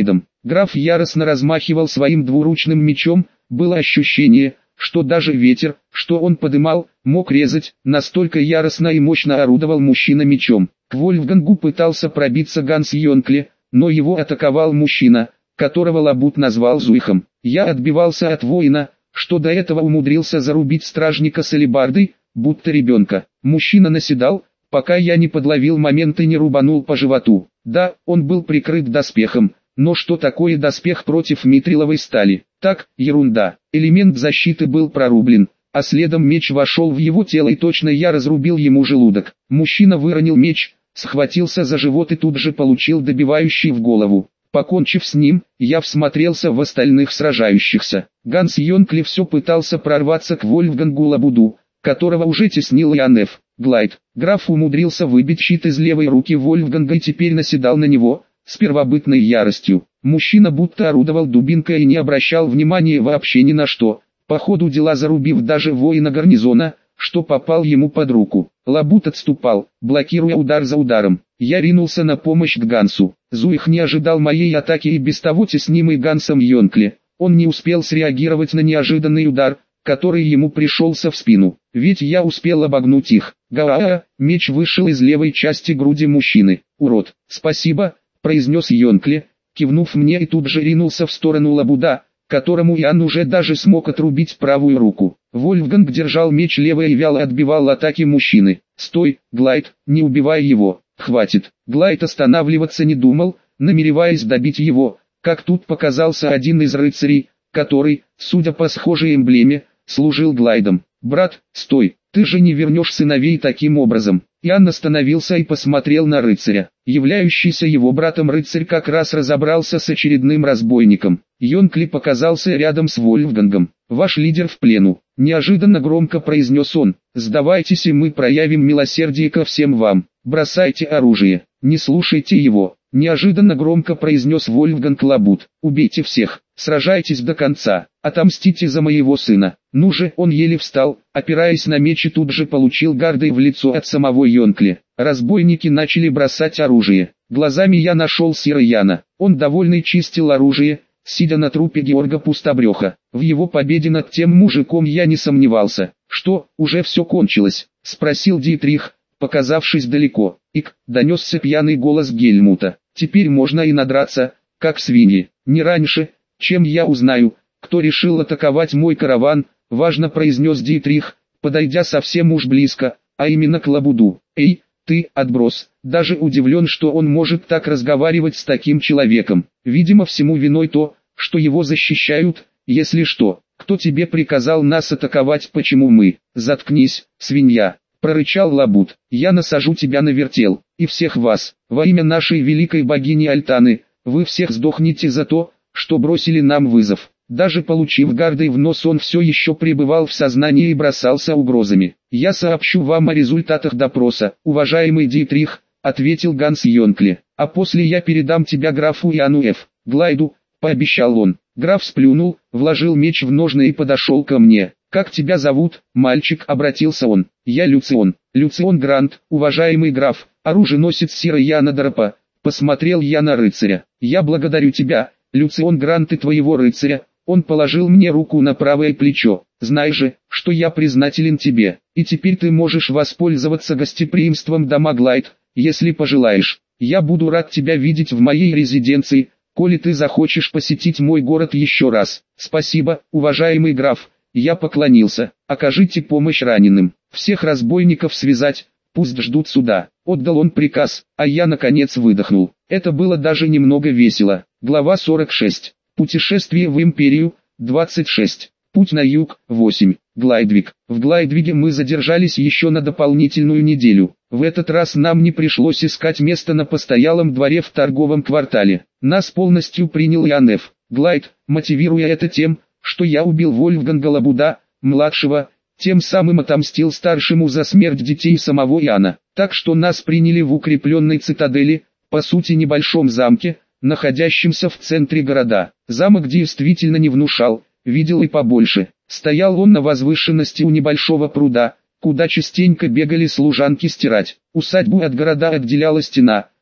Граф яростно размахивал своим двуручным мечом, было ощущение, что даже ветер, что он подымал, мог резать, настолько яростно и мощно орудовал мужчина мечом. К Вольфгангу пытался пробиться Ганс Йонкле, но его атаковал мужчина, которого Лабут назвал Зуихом. Я отбивался от воина, что до этого умудрился зарубить стражника с алебардой, будто ребенка. Мужчина наседал, пока я не подловил момент и не рубанул по животу. Да, он был прикрыт доспехом, но что такое доспех против митриловой стали? Так, ерунда. Элемент защиты был прорублен, а следом меч вошел в его тело и точно я разрубил ему желудок. Мужчина выронил меч, схватился за живот и тут же получил добивающий в голову. Покончив с ним, я всмотрелся в остальных сражающихся. Ганс Йонкли все пытался прорваться к Вольфгангу Лабуду, которого уже теснил Янеф. Глайд. Граф умудрился выбить щит из левой руки Вольфганга и теперь наседал на него, с первобытной яростью. Мужчина будто орудовал дубинкой и не обращал внимания вообще ни на что, по ходу дела зарубив даже воина гарнизона, что попал ему под руку. Лабут отступал, блокируя удар за ударом. Я ринулся на помощь к Гансу. Зуих не ожидал моей атаки и без того теснимый Гансом Йонкле. Он не успел среагировать на неожиданный удар, который ему пришелся в спину. Ведь я успел обогнуть их. Гааа, меч вышел из левой части груди мужчины. Урод. Спасибо, произнес Йонкле, кивнув мне и тут же ринулся в сторону Лабуда, которому Ян уже даже смог отрубить правую руку. Вольфганг держал меч левой и вяло отбивал атаки мужчины. «Стой, Глайд, не убивай его, хватит». Глайд останавливаться не думал, намереваясь добить его, как тут показался один из рыцарей, который, судя по схожей эмблеме, служил Глайдом. «Брат, стой, ты же не вернешь сыновей таким образом». Иоанн остановился и посмотрел на рыцаря. Являющийся его братом рыцарь как раз разобрался с очередным разбойником. Йонкли показался рядом с Вольфгангом. «Ваш лидер в плену», — неожиданно громко произнес он. «Сдавайтесь и мы проявим милосердие ко всем вам. Бросайте оружие, не слушайте его», — неожиданно громко произнес Вольфганг Лабут. «Убейте всех, сражайтесь до конца, отомстите за моего сына». Ну же, он еле встал, опираясь на меч и тут же получил гардой в лицо от самого Йонкли. Разбойники начали бросать оружие. Глазами я нашел Сира Яна. Он довольный чистил оружие, сидя на трупе Георга Пустобреха. В его победе над тем мужиком я не сомневался. «Что, уже все кончилось?» — спросил Дитрих, показавшись далеко. «Ик», — донесся пьяный голос Гельмута. «Теперь можно и надраться, как свиньи. Не раньше, чем я узнаю, кто решил атаковать мой караван», — важно произнес Дитрих, подойдя совсем уж близко, а именно к Лабуду. «Эй, ты, отброс!» Даже удивлен, что он может так разговаривать с таким человеком. Видимо, всему виной то, что его защищают. Если что, кто тебе приказал нас атаковать, почему мы? «Заткнись, свинья!» — прорычал Лабут. «Я насажу тебя на вертел, и всех вас, во имя нашей великой богини Альтаны, вы всех сдохнете за то, что бросили нам вызов». Даже получив гардой в нос, он все еще пребывал в сознании и бросался угрозами. «Я сообщу вам о результатах допроса, уважаемый Дитрих», — ответил Ганс Йонкли. «А после я передам тебя графу Иоанну Ф. Глайду», — пообещал он. Граф сплюнул, вложил меч в ножны и подошел ко мне. «Как тебя зовут, мальчик?» — обратился он. «Я Люцион. Люцион Грант, уважаемый граф, оруженосец Сира Яна Дарапа». Посмотрел я на рыцаря. «Я благодарю тебя, Люцион Грант, и твоего рыцаря». Он положил мне руку на правое плечо. «Знай же, что я признателен тебе, и теперь ты можешь воспользоваться гостеприимством дома Глайд, если пожелаешь. Я буду рад тебя видеть в моей резиденции, коли ты захочешь посетить мой город еще раз». «Спасибо, уважаемый граф», — я поклонился. «Окажите помощь раненым, всех разбойников связать, пусть ждут суда». Отдал он приказ, а я наконец выдохнул. Это было даже немного весело. Глава сорок шесть. Путешествие в Империю, двадцать шесть. Путь на юг, восемь. Глайдвиг. В Глайдвиге мы задержались еще на дополнительную неделю. В этот раз нам не пришлось искать место на постоялом дворе в торговом квартале. Нас полностью принял Янеф. Глайд, мотивируя это тем, что я убил Вольфганга Лабуда, младшего, тем самым отомстил старшему за смерть детей самого Иоанна. Так что нас приняли в укрепленной цитадели, по сути небольшом замке, находящимся в центре города. Замок действительно не внушал, видел и побольше. Стоял он на возвышенности у небольшого пруда, куда частенько бегали служанки стирать. Усадьбу от города отделяла стена,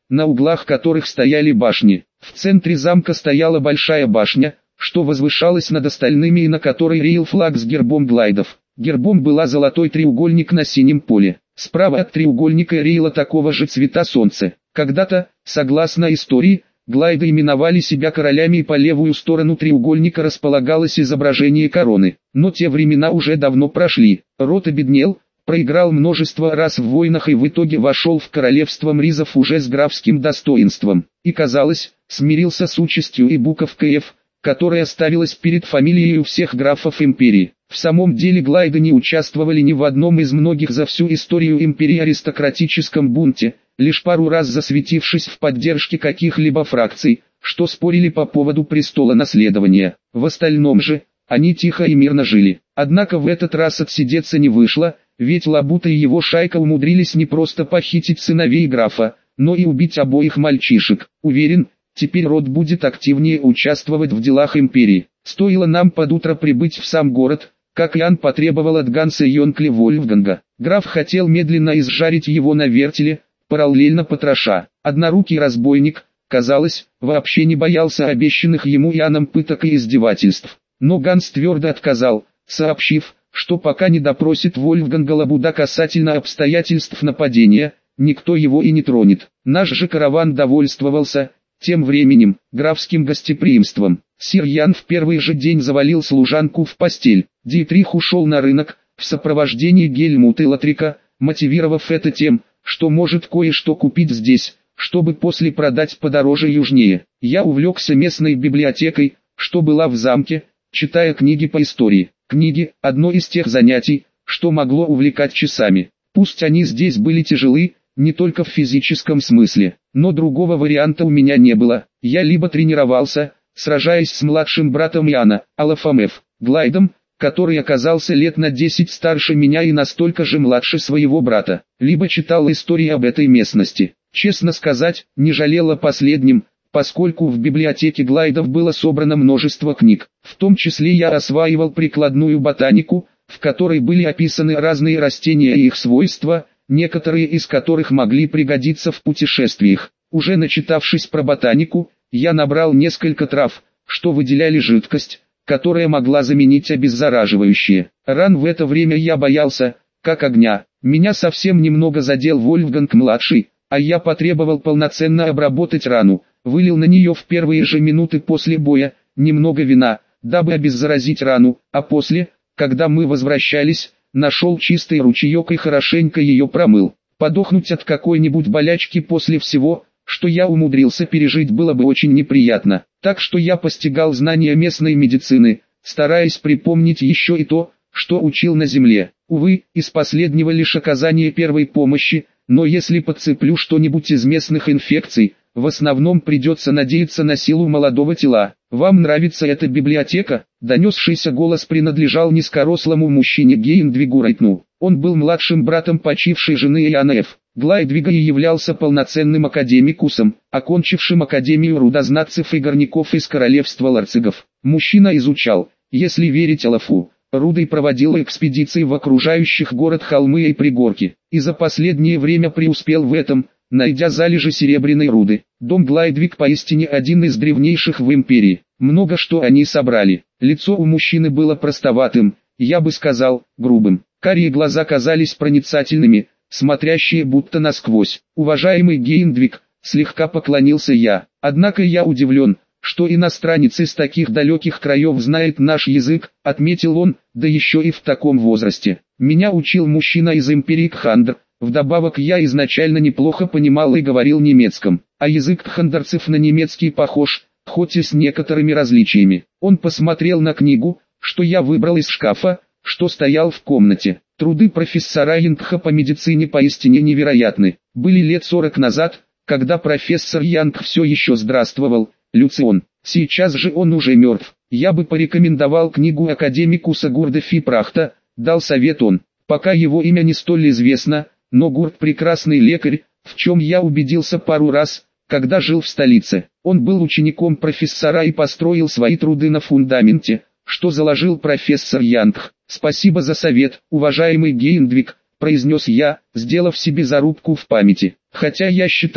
на углах которых стояли башни. В центре замка стояла большая башня, что возвышалась над остальными и на которой реял флаг с гербом глайдов. Гербом была золотой треугольник на синем поле. Справа от треугольника реяло такого же цвета солнце. Когда-то, согласно истории, глайды именовали себя королями, и по левую сторону треугольника располагалось изображение короны. Но те времена уже давно прошли. Род обеднел, проиграл множество раз в войнах и в итоге вошел в королевство Мризов уже с графским достоинством. И, казалось, смирился с участью и буковкой F, которая ставилась перед фамилией у всех графов империи. В самом деле глайды не участвовали ни в одном из многих за всю историю империи аристократическом бунте, лишь пару раз засветившись в поддержке каких-либо фракций, что спорили по поводу престола наследования. В остальном же, они тихо и мирно жили. Однако в этот раз отсидеться не вышло, ведь Лабута и его шайка умудрились не просто похитить сыновей графа, но и убить обоих мальчишек. Уверен, теперь род будет активнее участвовать в делах империи. Стоило нам под утро прибыть в сам город, как Ян потребовал от Ганса Йонкли Вольфганга. Граф хотел медленно изжарить его на вертеле, параллельно потроша. Однорукий разбойник, казалось, вообще не боялся обещанных ему Яном пыток и издевательств. Но Ганс твердо отказал, сообщив, что пока не допросит Вольфганга Лабуда касательно обстоятельств нападения, никто его и не тронет. Наш же караван довольствовался, тем временем, графским гостеприимством. Сир Ян в первый же день завалил служанку в постель. Дитрих ушел на рынок, в сопровождении Гельмута и Латрика, мотивировав это тем, что может кое-что купить здесь, чтобы после продать подороже южнее. Я увлекся местной библиотекой, что была в замке, читая книги по истории. Книги – одно из тех занятий, что могло увлекать часами. Пусть они здесь были тяжелы, не только в физическом смысле, но другого варианта у меня не было. Я либо тренировался, сражаясь с младшим братом Яна, Алафом Ф, глайдом, который оказался лет на десять старше меня и настолько же младше своего брата, либо читал истории об этой местности. Честно сказать, не жалел о последнем, поскольку в библиотеке глайдов было собрано множество книг. В том числе я осваивал прикладную ботанику, в которой были описаны разные растения и их свойства, некоторые из которых могли пригодиться в путешествиях. Уже начитавшись про ботанику, я набрал несколько трав, что выделяли жидкость, которая могла заменить обеззараживающие. Ран в это время я боялся, как огня. Меня совсем немного задел Вольфганг-младший, а я потребовал полноценно обработать рану, вылил на нее в первые же минуты после боя немного вина, дабы обеззаразить рану, а после, когда мы возвращались, нашел чистый ручеек и хорошенько ее промыл. Подохнуть от какой-нибудь болячки после всего, что я умудрился пережить, было бы очень неприятно. Так что я постигал знания местной медицины, стараясь припомнить еще и то, что учил на земле. Увы, из последнего лишь оказание первой помощи, но если подцеплю что-нибудь из местных инфекций, в основном придется надеяться на силу молодого тела. «Вам нравится эта библиотека?» Донесшийся голос принадлежал низкорослому мужчине Гейндвигу Райтну. Он был младшим братом почившей жены Яна Ф. Глайдвига и являлся полноценным академикусом, окончившим Академию рудознатцев и горняков из королевства ларцигов. Мужчина изучал, если верить Алафу, руды и проводил экспедиции в окружающих город холмы и пригорки, и за последнее время преуспел в этом, найдя залежи серебряной руды. Дом Глайдвиг поистине один из древнейших в империи. Много что они собрали. Лицо у мужчины было простоватым, я бы сказал, грубым. Карие глаза казались проницательными, смотрящие будто насквозь. «Уважаемый Гейндвиг», слегка поклонился я. «Однако я удивлен, что иностранец из таких далеких краев знает наш язык», отметил он, да еще и в таком возрасте. «Меня учил мужчина из империи Кхандр. Вдобавок я изначально неплохо понимал и говорил немецком, а язык кхандарцев на немецкий похож, хоть и с некоторыми различиями». Он посмотрел на книгу, что я выбрал из шкафа, что стоял в комнате. Труды профессора Янгха по медицине поистине невероятны. Были лет сорок назад, когда профессор Янг все еще здравствовал, Люцион. Сейчас же он уже мертв. Я бы порекомендовал книгу академику Сагурда Фи Прахта, дал совет он. Пока его имя не столь известно, но Гурт прекрасный лекарь, в чем я убедился пару раз, когда жил в столице. Он был учеником профессора и построил свои труды на фундаменте, что заложил профессор Янгх. «Спасибо за совет, уважаемый Гейндвиг», произнес я, сделав себе зарубку в памяти. «Хотя я считаю,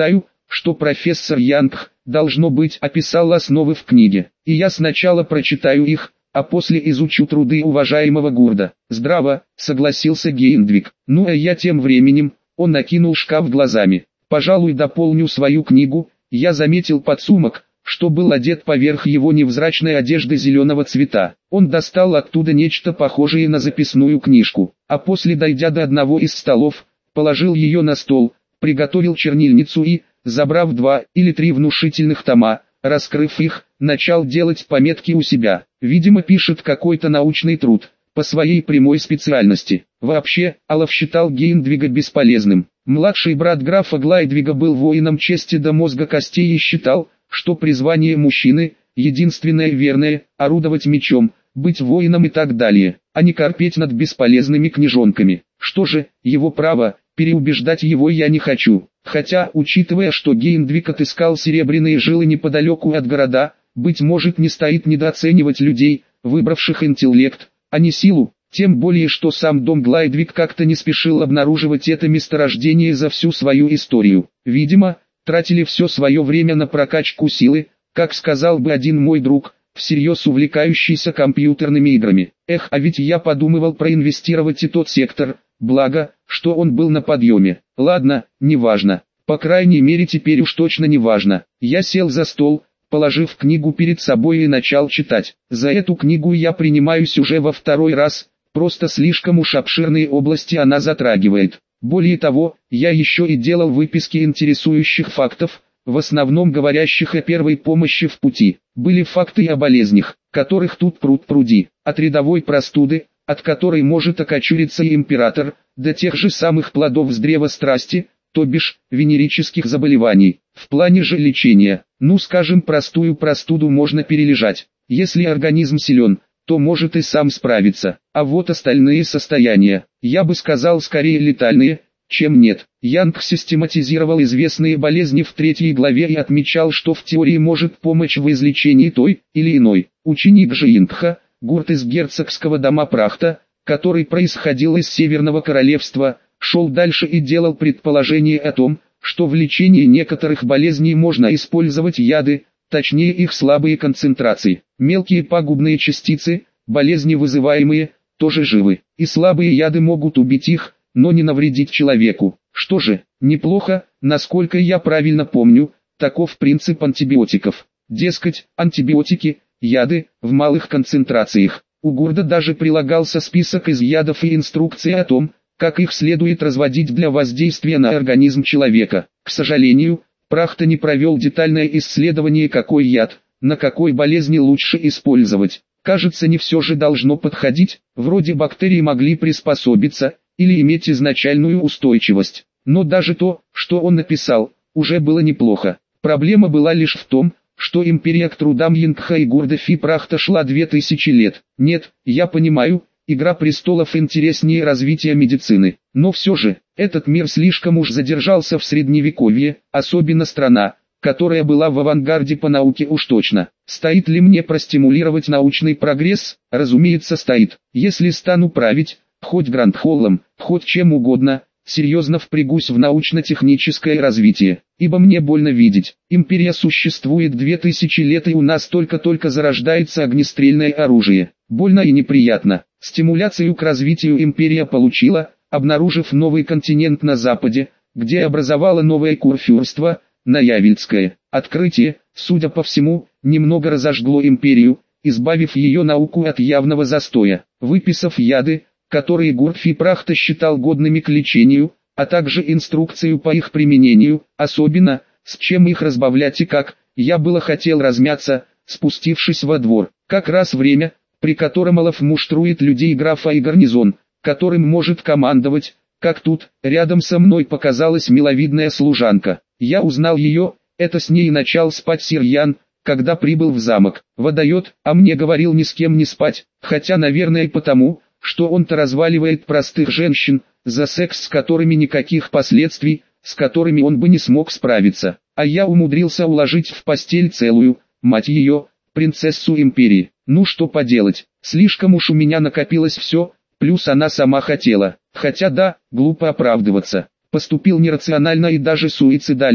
что профессор Янг, должно быть, описал основы в книге, и я сначала прочитаю их, а после изучу труды уважаемого Гурда. Здраво, согласился Гейндвиг. Ну а я тем временем, он накинул шкаф глазами. Пожалуй, дополню свою книгу. Я заметил подсумок, что был одет поверх его невзрачной одежды зеленого цвета. Он достал оттуда нечто похожее на записную книжку, а после, дойдя до одного из столов, положил ее на стол, приготовил чернильницу и, забрав два или три внушительных тома, раскрыв их, начал делать пометки у себя. Видимо, пишет какой-то научный труд, по своей прямой специальности. Вообще, Олаф считал Гейндвига бесполезным. Младший брат графа Глайдвига был воином чести до мозга костей и считал, что призвание мужчины, единственное верное, орудовать мечом, быть воином и так далее, а не корпеть над бесполезными книжонками. Что же, его право, переубеждать его я не хочу. Хотя, учитывая, что Гейндвиг отыскал серебряные жилы неподалеку от города, быть может, не стоит недооценивать людей, выбравших интеллект, а не силу, тем более что сам дом Глайдвиг как-то не спешил обнаруживать это месторождение за всю свою историю. Видимо, тратили все свое время на прокачку силы, как сказал бы один мой друг, всерьез увлекающийся компьютерными играми. Эх, а ведь я подумывал проинвестировать и тот сектор, благо, что он был на подъеме. Ладно, неважно, по крайней мере теперь уж точно неважно. Я сел за стол, положив книгу перед собой и начал читать. За эту книгу я принимаюсь уже во второй раз, просто слишком уж обширные области она затрагивает. Более того, я еще и делал выписки интересующих фактов, в основном говорящих о первой помощи в пути. Были факты и о болезнях, которых тут пруд пруди, от рядовой простуды, от которой может окочуриться и император, до тех же самых плодов с древа страсти, то бишь, венерических заболеваний. В плане же лечения, ну скажем, простую простуду можно перележать. Если организм силен, то может и сам справиться. А вот остальные состояния, я бы сказал, скорее летальные, чем нет. Янг систематизировал известные болезни в третьей главе и отмечал, что в теории может помочь в излечении той или иной. Ученик же Ингха, Гурт из герцогского дома Прахта, который происходил из Северного Королевства, шел дальше и делал предположение о том, что в лечении некоторых болезней можно использовать яды, точнее их слабые концентрации. Мелкие пагубные частицы, болезни вызываемые, тоже живы, и слабые яды могут убить их, но не навредить человеку. Что же, неплохо, насколько я правильно помню, таков принцип антибиотиков. Дескать, антибиотики, яды, в малых концентрациях. У Гурда даже прилагался список из ядов и инструкция о том, как их следует разводить для воздействия на организм человека. К сожалению, Прахта не провел детальное исследование, какой яд, на какой болезни лучше использовать. Кажется, не все же должно подходить, вроде бактерии могли приспособиться, или иметь изначальную устойчивость. Но даже то, что он написал, уже было неплохо. Проблема была лишь в том, что империя к трудам Ингха и Гурда фи Прахта шла две тысячи лет. Нет, я понимаю, Игра престолов интереснее развития медицины. Но все же, этот мир слишком уж задержался в средневековье, особенно страна, которая была в авангарде по науке уж точно. Стоит ли мне простимулировать научный прогресс? Разумеется, стоит. Если стану править, хоть Грандхоллом, хоть чем угодно, серьезно впрягусь в научно-техническое развитие, ибо мне больно видеть. Империя существует две тысячи лет, и у нас только-только зарождается огнестрельное оружие. Больно и неприятно. Стимуляцию к развитию империя получила, обнаружив новый континент на западе, где образовала новое курфюрство, Наявильское. Открытие, судя по всему, немного разожгло империю, избавив ее науку от явного застоя. Выписав яды, которые Гурт фи Прахта считал годными к лечению, а также инструкцию по их применению, особенно, с чем их разбавлять и как, я было хотел размяться, спустившись во двор. Как раз время, при котором Олаф муштрует людей графа и гарнизон, которым может командовать, как тут, рядом со мной показалась миловидная служанка. Я узнал ее, это с ней начал спать сир Ян, когда прибыл в замок. Водает, а мне говорил ни с кем не спать, хотя, наверное, потому, что он-то разваливает простых женщин, за секс с которыми никаких последствий, с которыми он бы не смог справиться. А я умудрился уложить в постель целую, мать ее, принцессу империи. Ну что поделать, слишком уж у меня накопилось все, плюс она сама хотела. Хотя да, глупо оправдываться. Поступил нерационально и даже суицидально,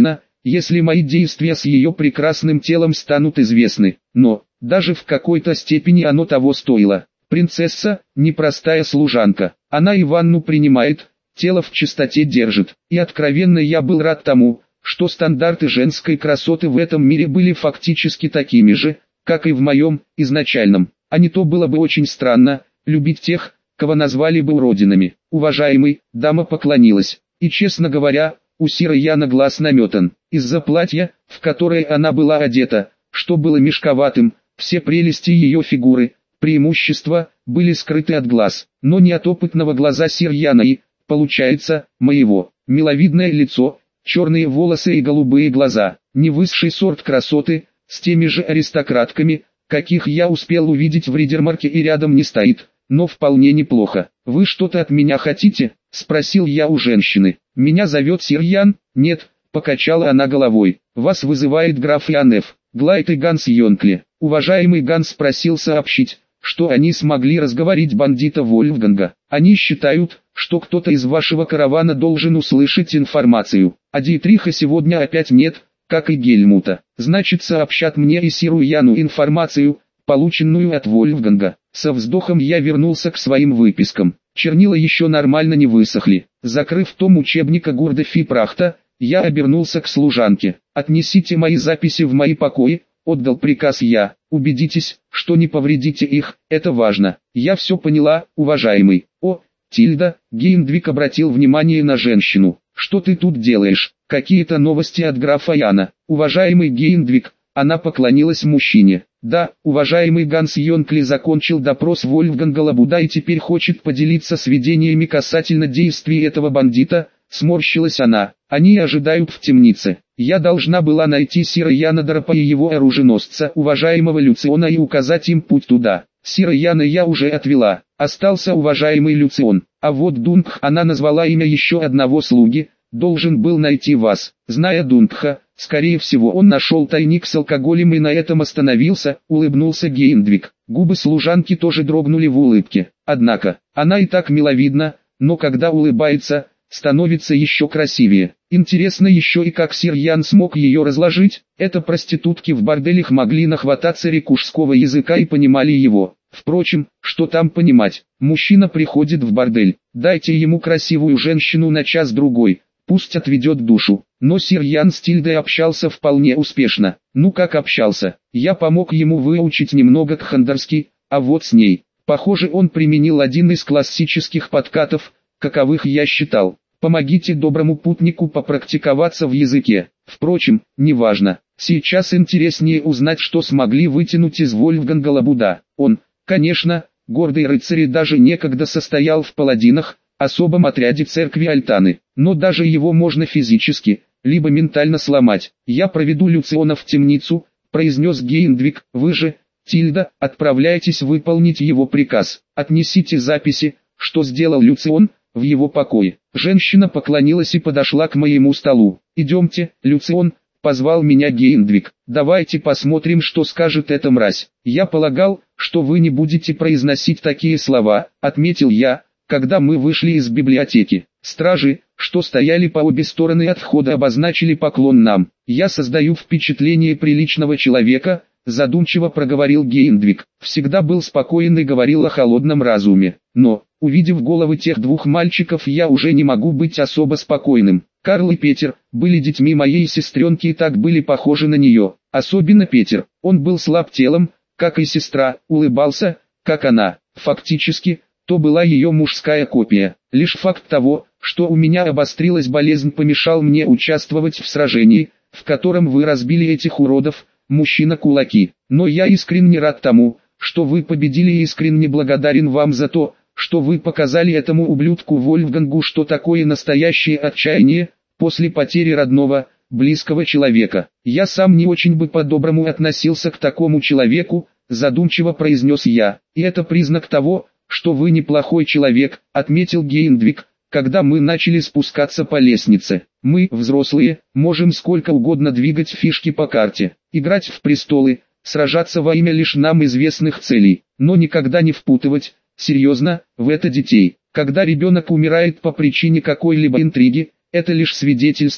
если мои действия с ее прекрасным телом станут известны. Но, даже в какой-то степени оно того стоило. Принцесса, непростая служанка, она и ванну принимает, тело в чистоте держит. И откровенно я был рад тому, что стандарты женской красоты в этом мире были фактически такими же, как и в моем, изначальном. А не то было бы очень странно, любить тех, кого назвали бы уродинами. Уважаемый, дама поклонилась. И честно говоря, у Сиры Яна глаз наметан. Из-за платья, в которое она была одета, что было мешковатым, все прелести ее фигуры, преимущества, были скрыты от глаз. Но не от опытного глаза Сиры Яна и, получается, моего. Миловидное лицо, черные волосы и голубые глаза. Не высший сорт красоты, с теми же аристократками, каких я успел увидеть в Ридермарке и рядом не стоит, но вполне неплохо. «Вы что-то от меня хотите?» – спросил я у женщины. «Меня зовет Сир Ян?» «Нет», – покачала она головой. «Вас вызывает граф Янеф, Глайд и Ганс Йонкли». Уважаемый Ганс просил сообщить, что они смогли разговорить бандита Вольфганга. Они считают, что кто-то из вашего каравана должен услышать информацию. А Диетриха сегодня опять нет, как и Гельмута. Значит, сообщат мне и Сиру Яну информацию, полученную от Вольфганга. Со вздохом я вернулся к своим выпискам. Чернила еще нормально не высохли. Закрыв том учебника Гурда Фи Прахта, я обернулся к служанке. «Отнесите мои записи в мои покои», — отдал приказ я. «Убедитесь, что не повредите их, это важно». «Я все поняла, уважаемый». «О, Тильда», — Гейндвик обратил внимание на женщину. «Что ты тут делаешь? Какие-то новости от графа Яна?» «Уважаемый Гейндвик», — она поклонилась мужчине. «Да, уважаемый Ганс Йонкли закончил допрос Вольфганга Лабуда и теперь хочет поделиться сведениями касательно действий этого бандита», — сморщилась она. «Они ожидают в темнице. Я должна была найти Сира Яна Дарапа и его оруженосца, уважаемого Люциона, и указать им путь туда. Сира Яна я уже отвела, остался уважаемый Люцион. А вот Дунгх, она назвала имя еще одного слуги, должен был найти вас. Зная Дунгха, скорее всего он нашел тайник с алкоголем и на этом остановился», — улыбнулся Гейндвик. Губы служанки тоже дрогнули в улыбке. Однако, она и так миловидна, но когда улыбается, становится еще красивее. Интересно еще и как Сир Ян смог ее разложить. Это проститутки в борделях могли нахвататься рекушского языка и понимали его. Впрочем, что там понимать? Мужчина приходит в бордель, дайте ему красивую женщину на час-другой, пусть отведет душу. Но Сир Ян с Тильдой общался вполне успешно. Ну как общался? Я помог ему выучить немного кхандарский, а вот с ней. Похоже, он применил один из классических подкатов, каковых я считал. Помогите доброму путнику попрактиковаться в языке. Впрочем, неважно. Сейчас интереснее узнать, что смогли вытянуть из Вольфганга Лабуда. Он, конечно, гордый рыцарь и даже некогда состоял в паладинах, особом отряде церкви Альтаны. Но даже его можно физически, либо ментально сломать. «Я проведу Люциона в темницу», — произнес Гейндвик. «Вы же, Тильда, отправляйтесь выполнить его приказ. Отнесите записи, что сделал Люцион, в его покое». Женщина поклонилась и подошла к моему столу. «Идемте, Люцион», — позвал меня Гейндвик. «Давайте посмотрим, что скажет эта мразь». «Я полагал, что вы не будете произносить такие слова», — отметил я, когда мы вышли из библиотеки. Стражи, что стояли по обе стороны от входа, обозначили поклон нам. «Я создаю впечатление приличного человека», — задумчиво проговорил Гейндвик. Всегда был спокоен и говорил о холодном разуме. Но, увидев головы тех двух мальчиков, я уже не могу быть особо спокойным. Карл и Петер были детьми моей сестренки и так были похожи на нее. Особенно Петер. Он был слаб телом, как и сестра, улыбался, как она. Фактически, то была ее мужская копия. Лишь факт того, что у меня обострилась болезнь, помешал мне участвовать в сражении, в котором вы разбили этих уродов, мужчина кулаки. Но я искренне рад тому, что вы победили, и искренне благодарен вам за то, что вы показали этому ублюдку Вольфгангу, что такое настоящее отчаяние, после потери родного, близкого человека. Я сам не очень бы по-доброму относился к такому человеку, задумчиво произнес я. И это признак того, что вы неплохой человек, отметил Гейндвик, когда мы начали спускаться по лестнице. Мы, взрослые, можем сколько угодно двигать фишки по карте, играть в престолы, сражаться во имя лишь нам известных целей, но никогда не впутывать, серьезно, в это детей. Когда ребенок умирает по причине какой-либо интриги, это лишь свидетельство,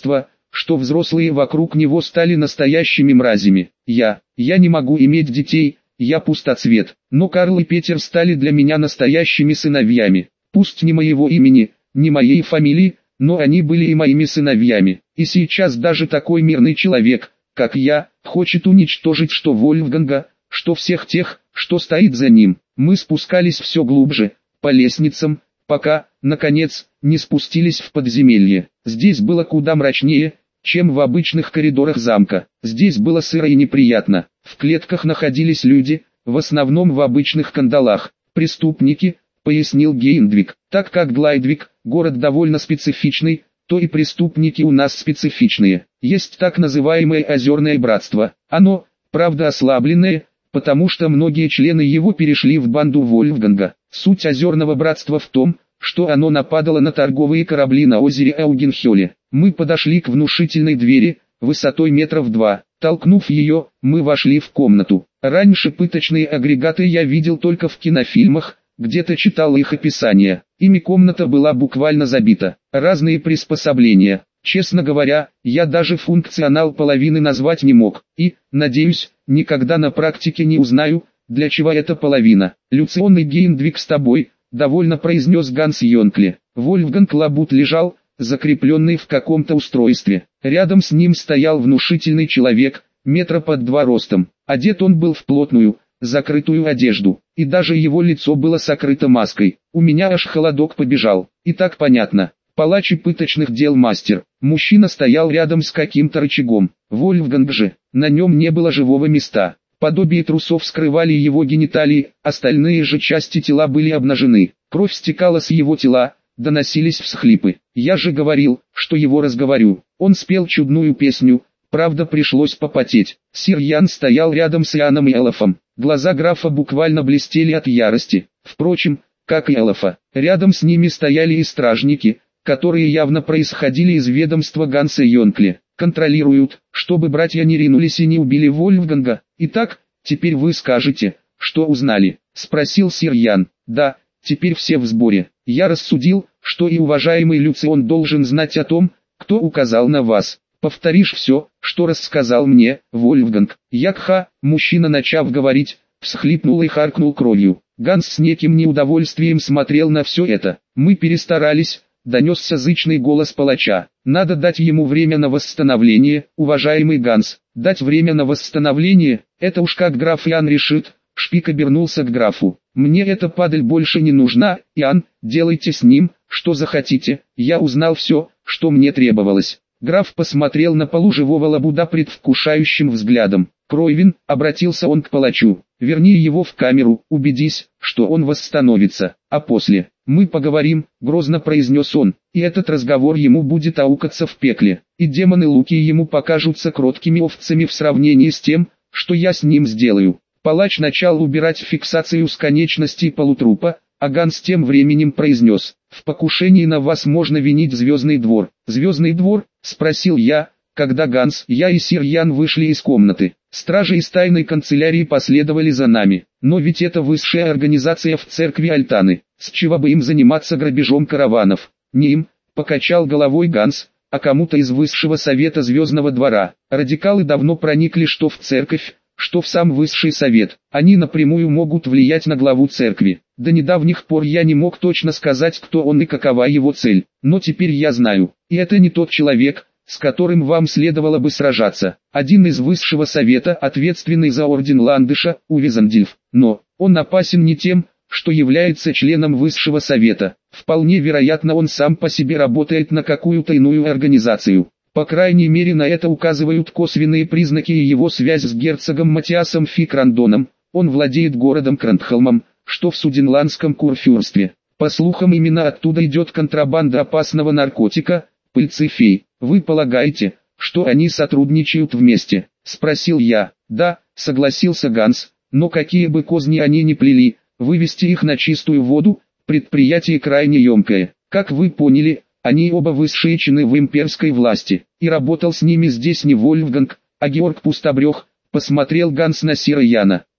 что взрослые вокруг него стали настоящими мразями. Я, я не могу иметь детей, я пустоцвет, но Карл и Петер стали для меня настоящими сыновьями. Пусть не моего имени, не моей фамилии, но они были и моими сыновьями. И сейчас даже такой мирный человек, как я, хочет уничтожить что Вольфганга, что всех тех, что стоит за ним. Мы спускались все глубже, по лестницам, пока, наконец, не спустились в подземелье. Здесь было куда мрачнее, чем в обычных коридорах замка. Здесь было сыро и неприятно. В клетках находились люди, в основном в обычных кандалах. Преступники, пояснил Гейндвик. Так как Глайдвик, город довольно специфичный, то и преступники у нас специфичные. Есть так называемое озерное братство. Оно, правда, ослабленное, потому что многие члены его перешли в банду Вольфганга. Суть озерного братства в том, что оно нападало на торговые корабли на озере Аугенхёле. Мы подошли к внушительной двери, высотой метров два. Толкнув ее, мы вошли в комнату. Раньше пыточные агрегаты я видел только в кинофильмах, где-то читал их описание. Ими комната была буквально забита. Разные приспособления. Честно говоря, я даже функционал половины назвать не мог. И, надеюсь, никогда на практике не узнаю, для чего эта половина. Люцион и Гейндвик с тобой, довольно произнес Ганс Йонкле. Вольфганг Лабут лежал, закрепленный в каком-то устройстве. Рядом с ним стоял внушительный человек, метра под два ростом. Одет он был в плотную, закрытую одежду, и даже его лицо было сокрыто маской. У меня аж холодок побежал. И так понятно. Палач и пыточных дел мастер. Мужчина стоял рядом с каким-то рычагом. Вольфганг же, на нем не было живого места. Подобие трусов скрывали его гениталии, остальные же части тела были обнажены. Кровь стекала с его тела, доносились всхлипы. Я же говорил, что его разговорю. Он спел чудную песню, правда пришлось попотеть. Сир Ян стоял рядом с Ианом и Элофом. Глаза графа буквально блестели от ярости. Впрочем, как и Элофа, рядом с ними стояли и стражники, которые явно происходили из ведомства Ганса Йонкле. Контролируют, чтобы братья не ринулись и не убили Вольфганга. Итак, теперь вы скажете, что узнали, спросил сир Ян. Да, теперь все в сборе. Я рассудил, что и уважаемый Люцион должен знать о том, кто указал на вас. Повторишь все, что рассказал мне, Вольфганг. Якха, мужчина, начав говорить, всхлипнул и харкнул кровью. Ганс с неким неудовольствием смотрел на все это. Мы перестарались. Донесся зычный голос палача. Надо дать ему время на восстановление, уважаемый Ганс. Дать время на восстановление, это уж как граф Иоанн решит. Шпик обернулся к графу. Мне эта падаль больше не нужна, Иоанн, делайте с ним, что захотите. Я узнал все, что мне требовалось. Граф посмотрел на полу живого Лабуда предвкушающим взглядом. Кройвин, обратился он к палачу. Верни его в камеру, убедись, что он восстановится, а после... «Мы поговорим», — грозно произнес он, — «и этот разговор ему будет аукаться в пекле, и демоны Луки ему покажутся кроткими овцами в сравнении с тем, что я с ним сделаю». Палач начал убирать фиксацию с конечностей полутрупа, а Ганс тем временем произнес: «В покушении на вас можно винить Звездный двор». «Звездный двор?» — спросил я, когда Ганс, я и сир Ян вышли из комнаты. Стражи из тайной канцелярии последовали за нами. Но ведь это высшая организация в церкви Альтаны. С чего бы им заниматься грабежом караванов? Не им, покачал головой Ганс, а кому-то из высшего совета Звездного двора. Радикалы давно проникли что в церковь, что в сам высший совет. Они напрямую могут влиять на главу церкви. До недавних пор я не мог точно сказать, кто он и какова его цель. Но теперь я знаю. И это не тот человек, с которым вам следовало бы сражаться. Один из высшего совета, ответственный за орден Ландыша, Увизандильф. Но, он опасен не тем, что является членом высшего совета. Вполне вероятно, он сам по себе работает на какую-то иную организацию. По крайней мере, на это указывают косвенные признаки и его связь с герцогом Матиасом Фикрандоном. Он владеет городом Крандхелмом, что в Суденландском курфюрстве. По слухам, именно оттуда идет контрабанда опасного наркотика, пыльцы фей. Вы полагаете, что они сотрудничают вместе? Спросил я. Да, согласился Ганс, но какие бы козни они ни плели, вывести их на чистую воду, предприятие крайне емкое. Как вы поняли, они оба высшие чины в имперской власти, и работал с ними здесь не Вольфганг, а Георг Пустобрех, посмотрел Ганс на сира Яна.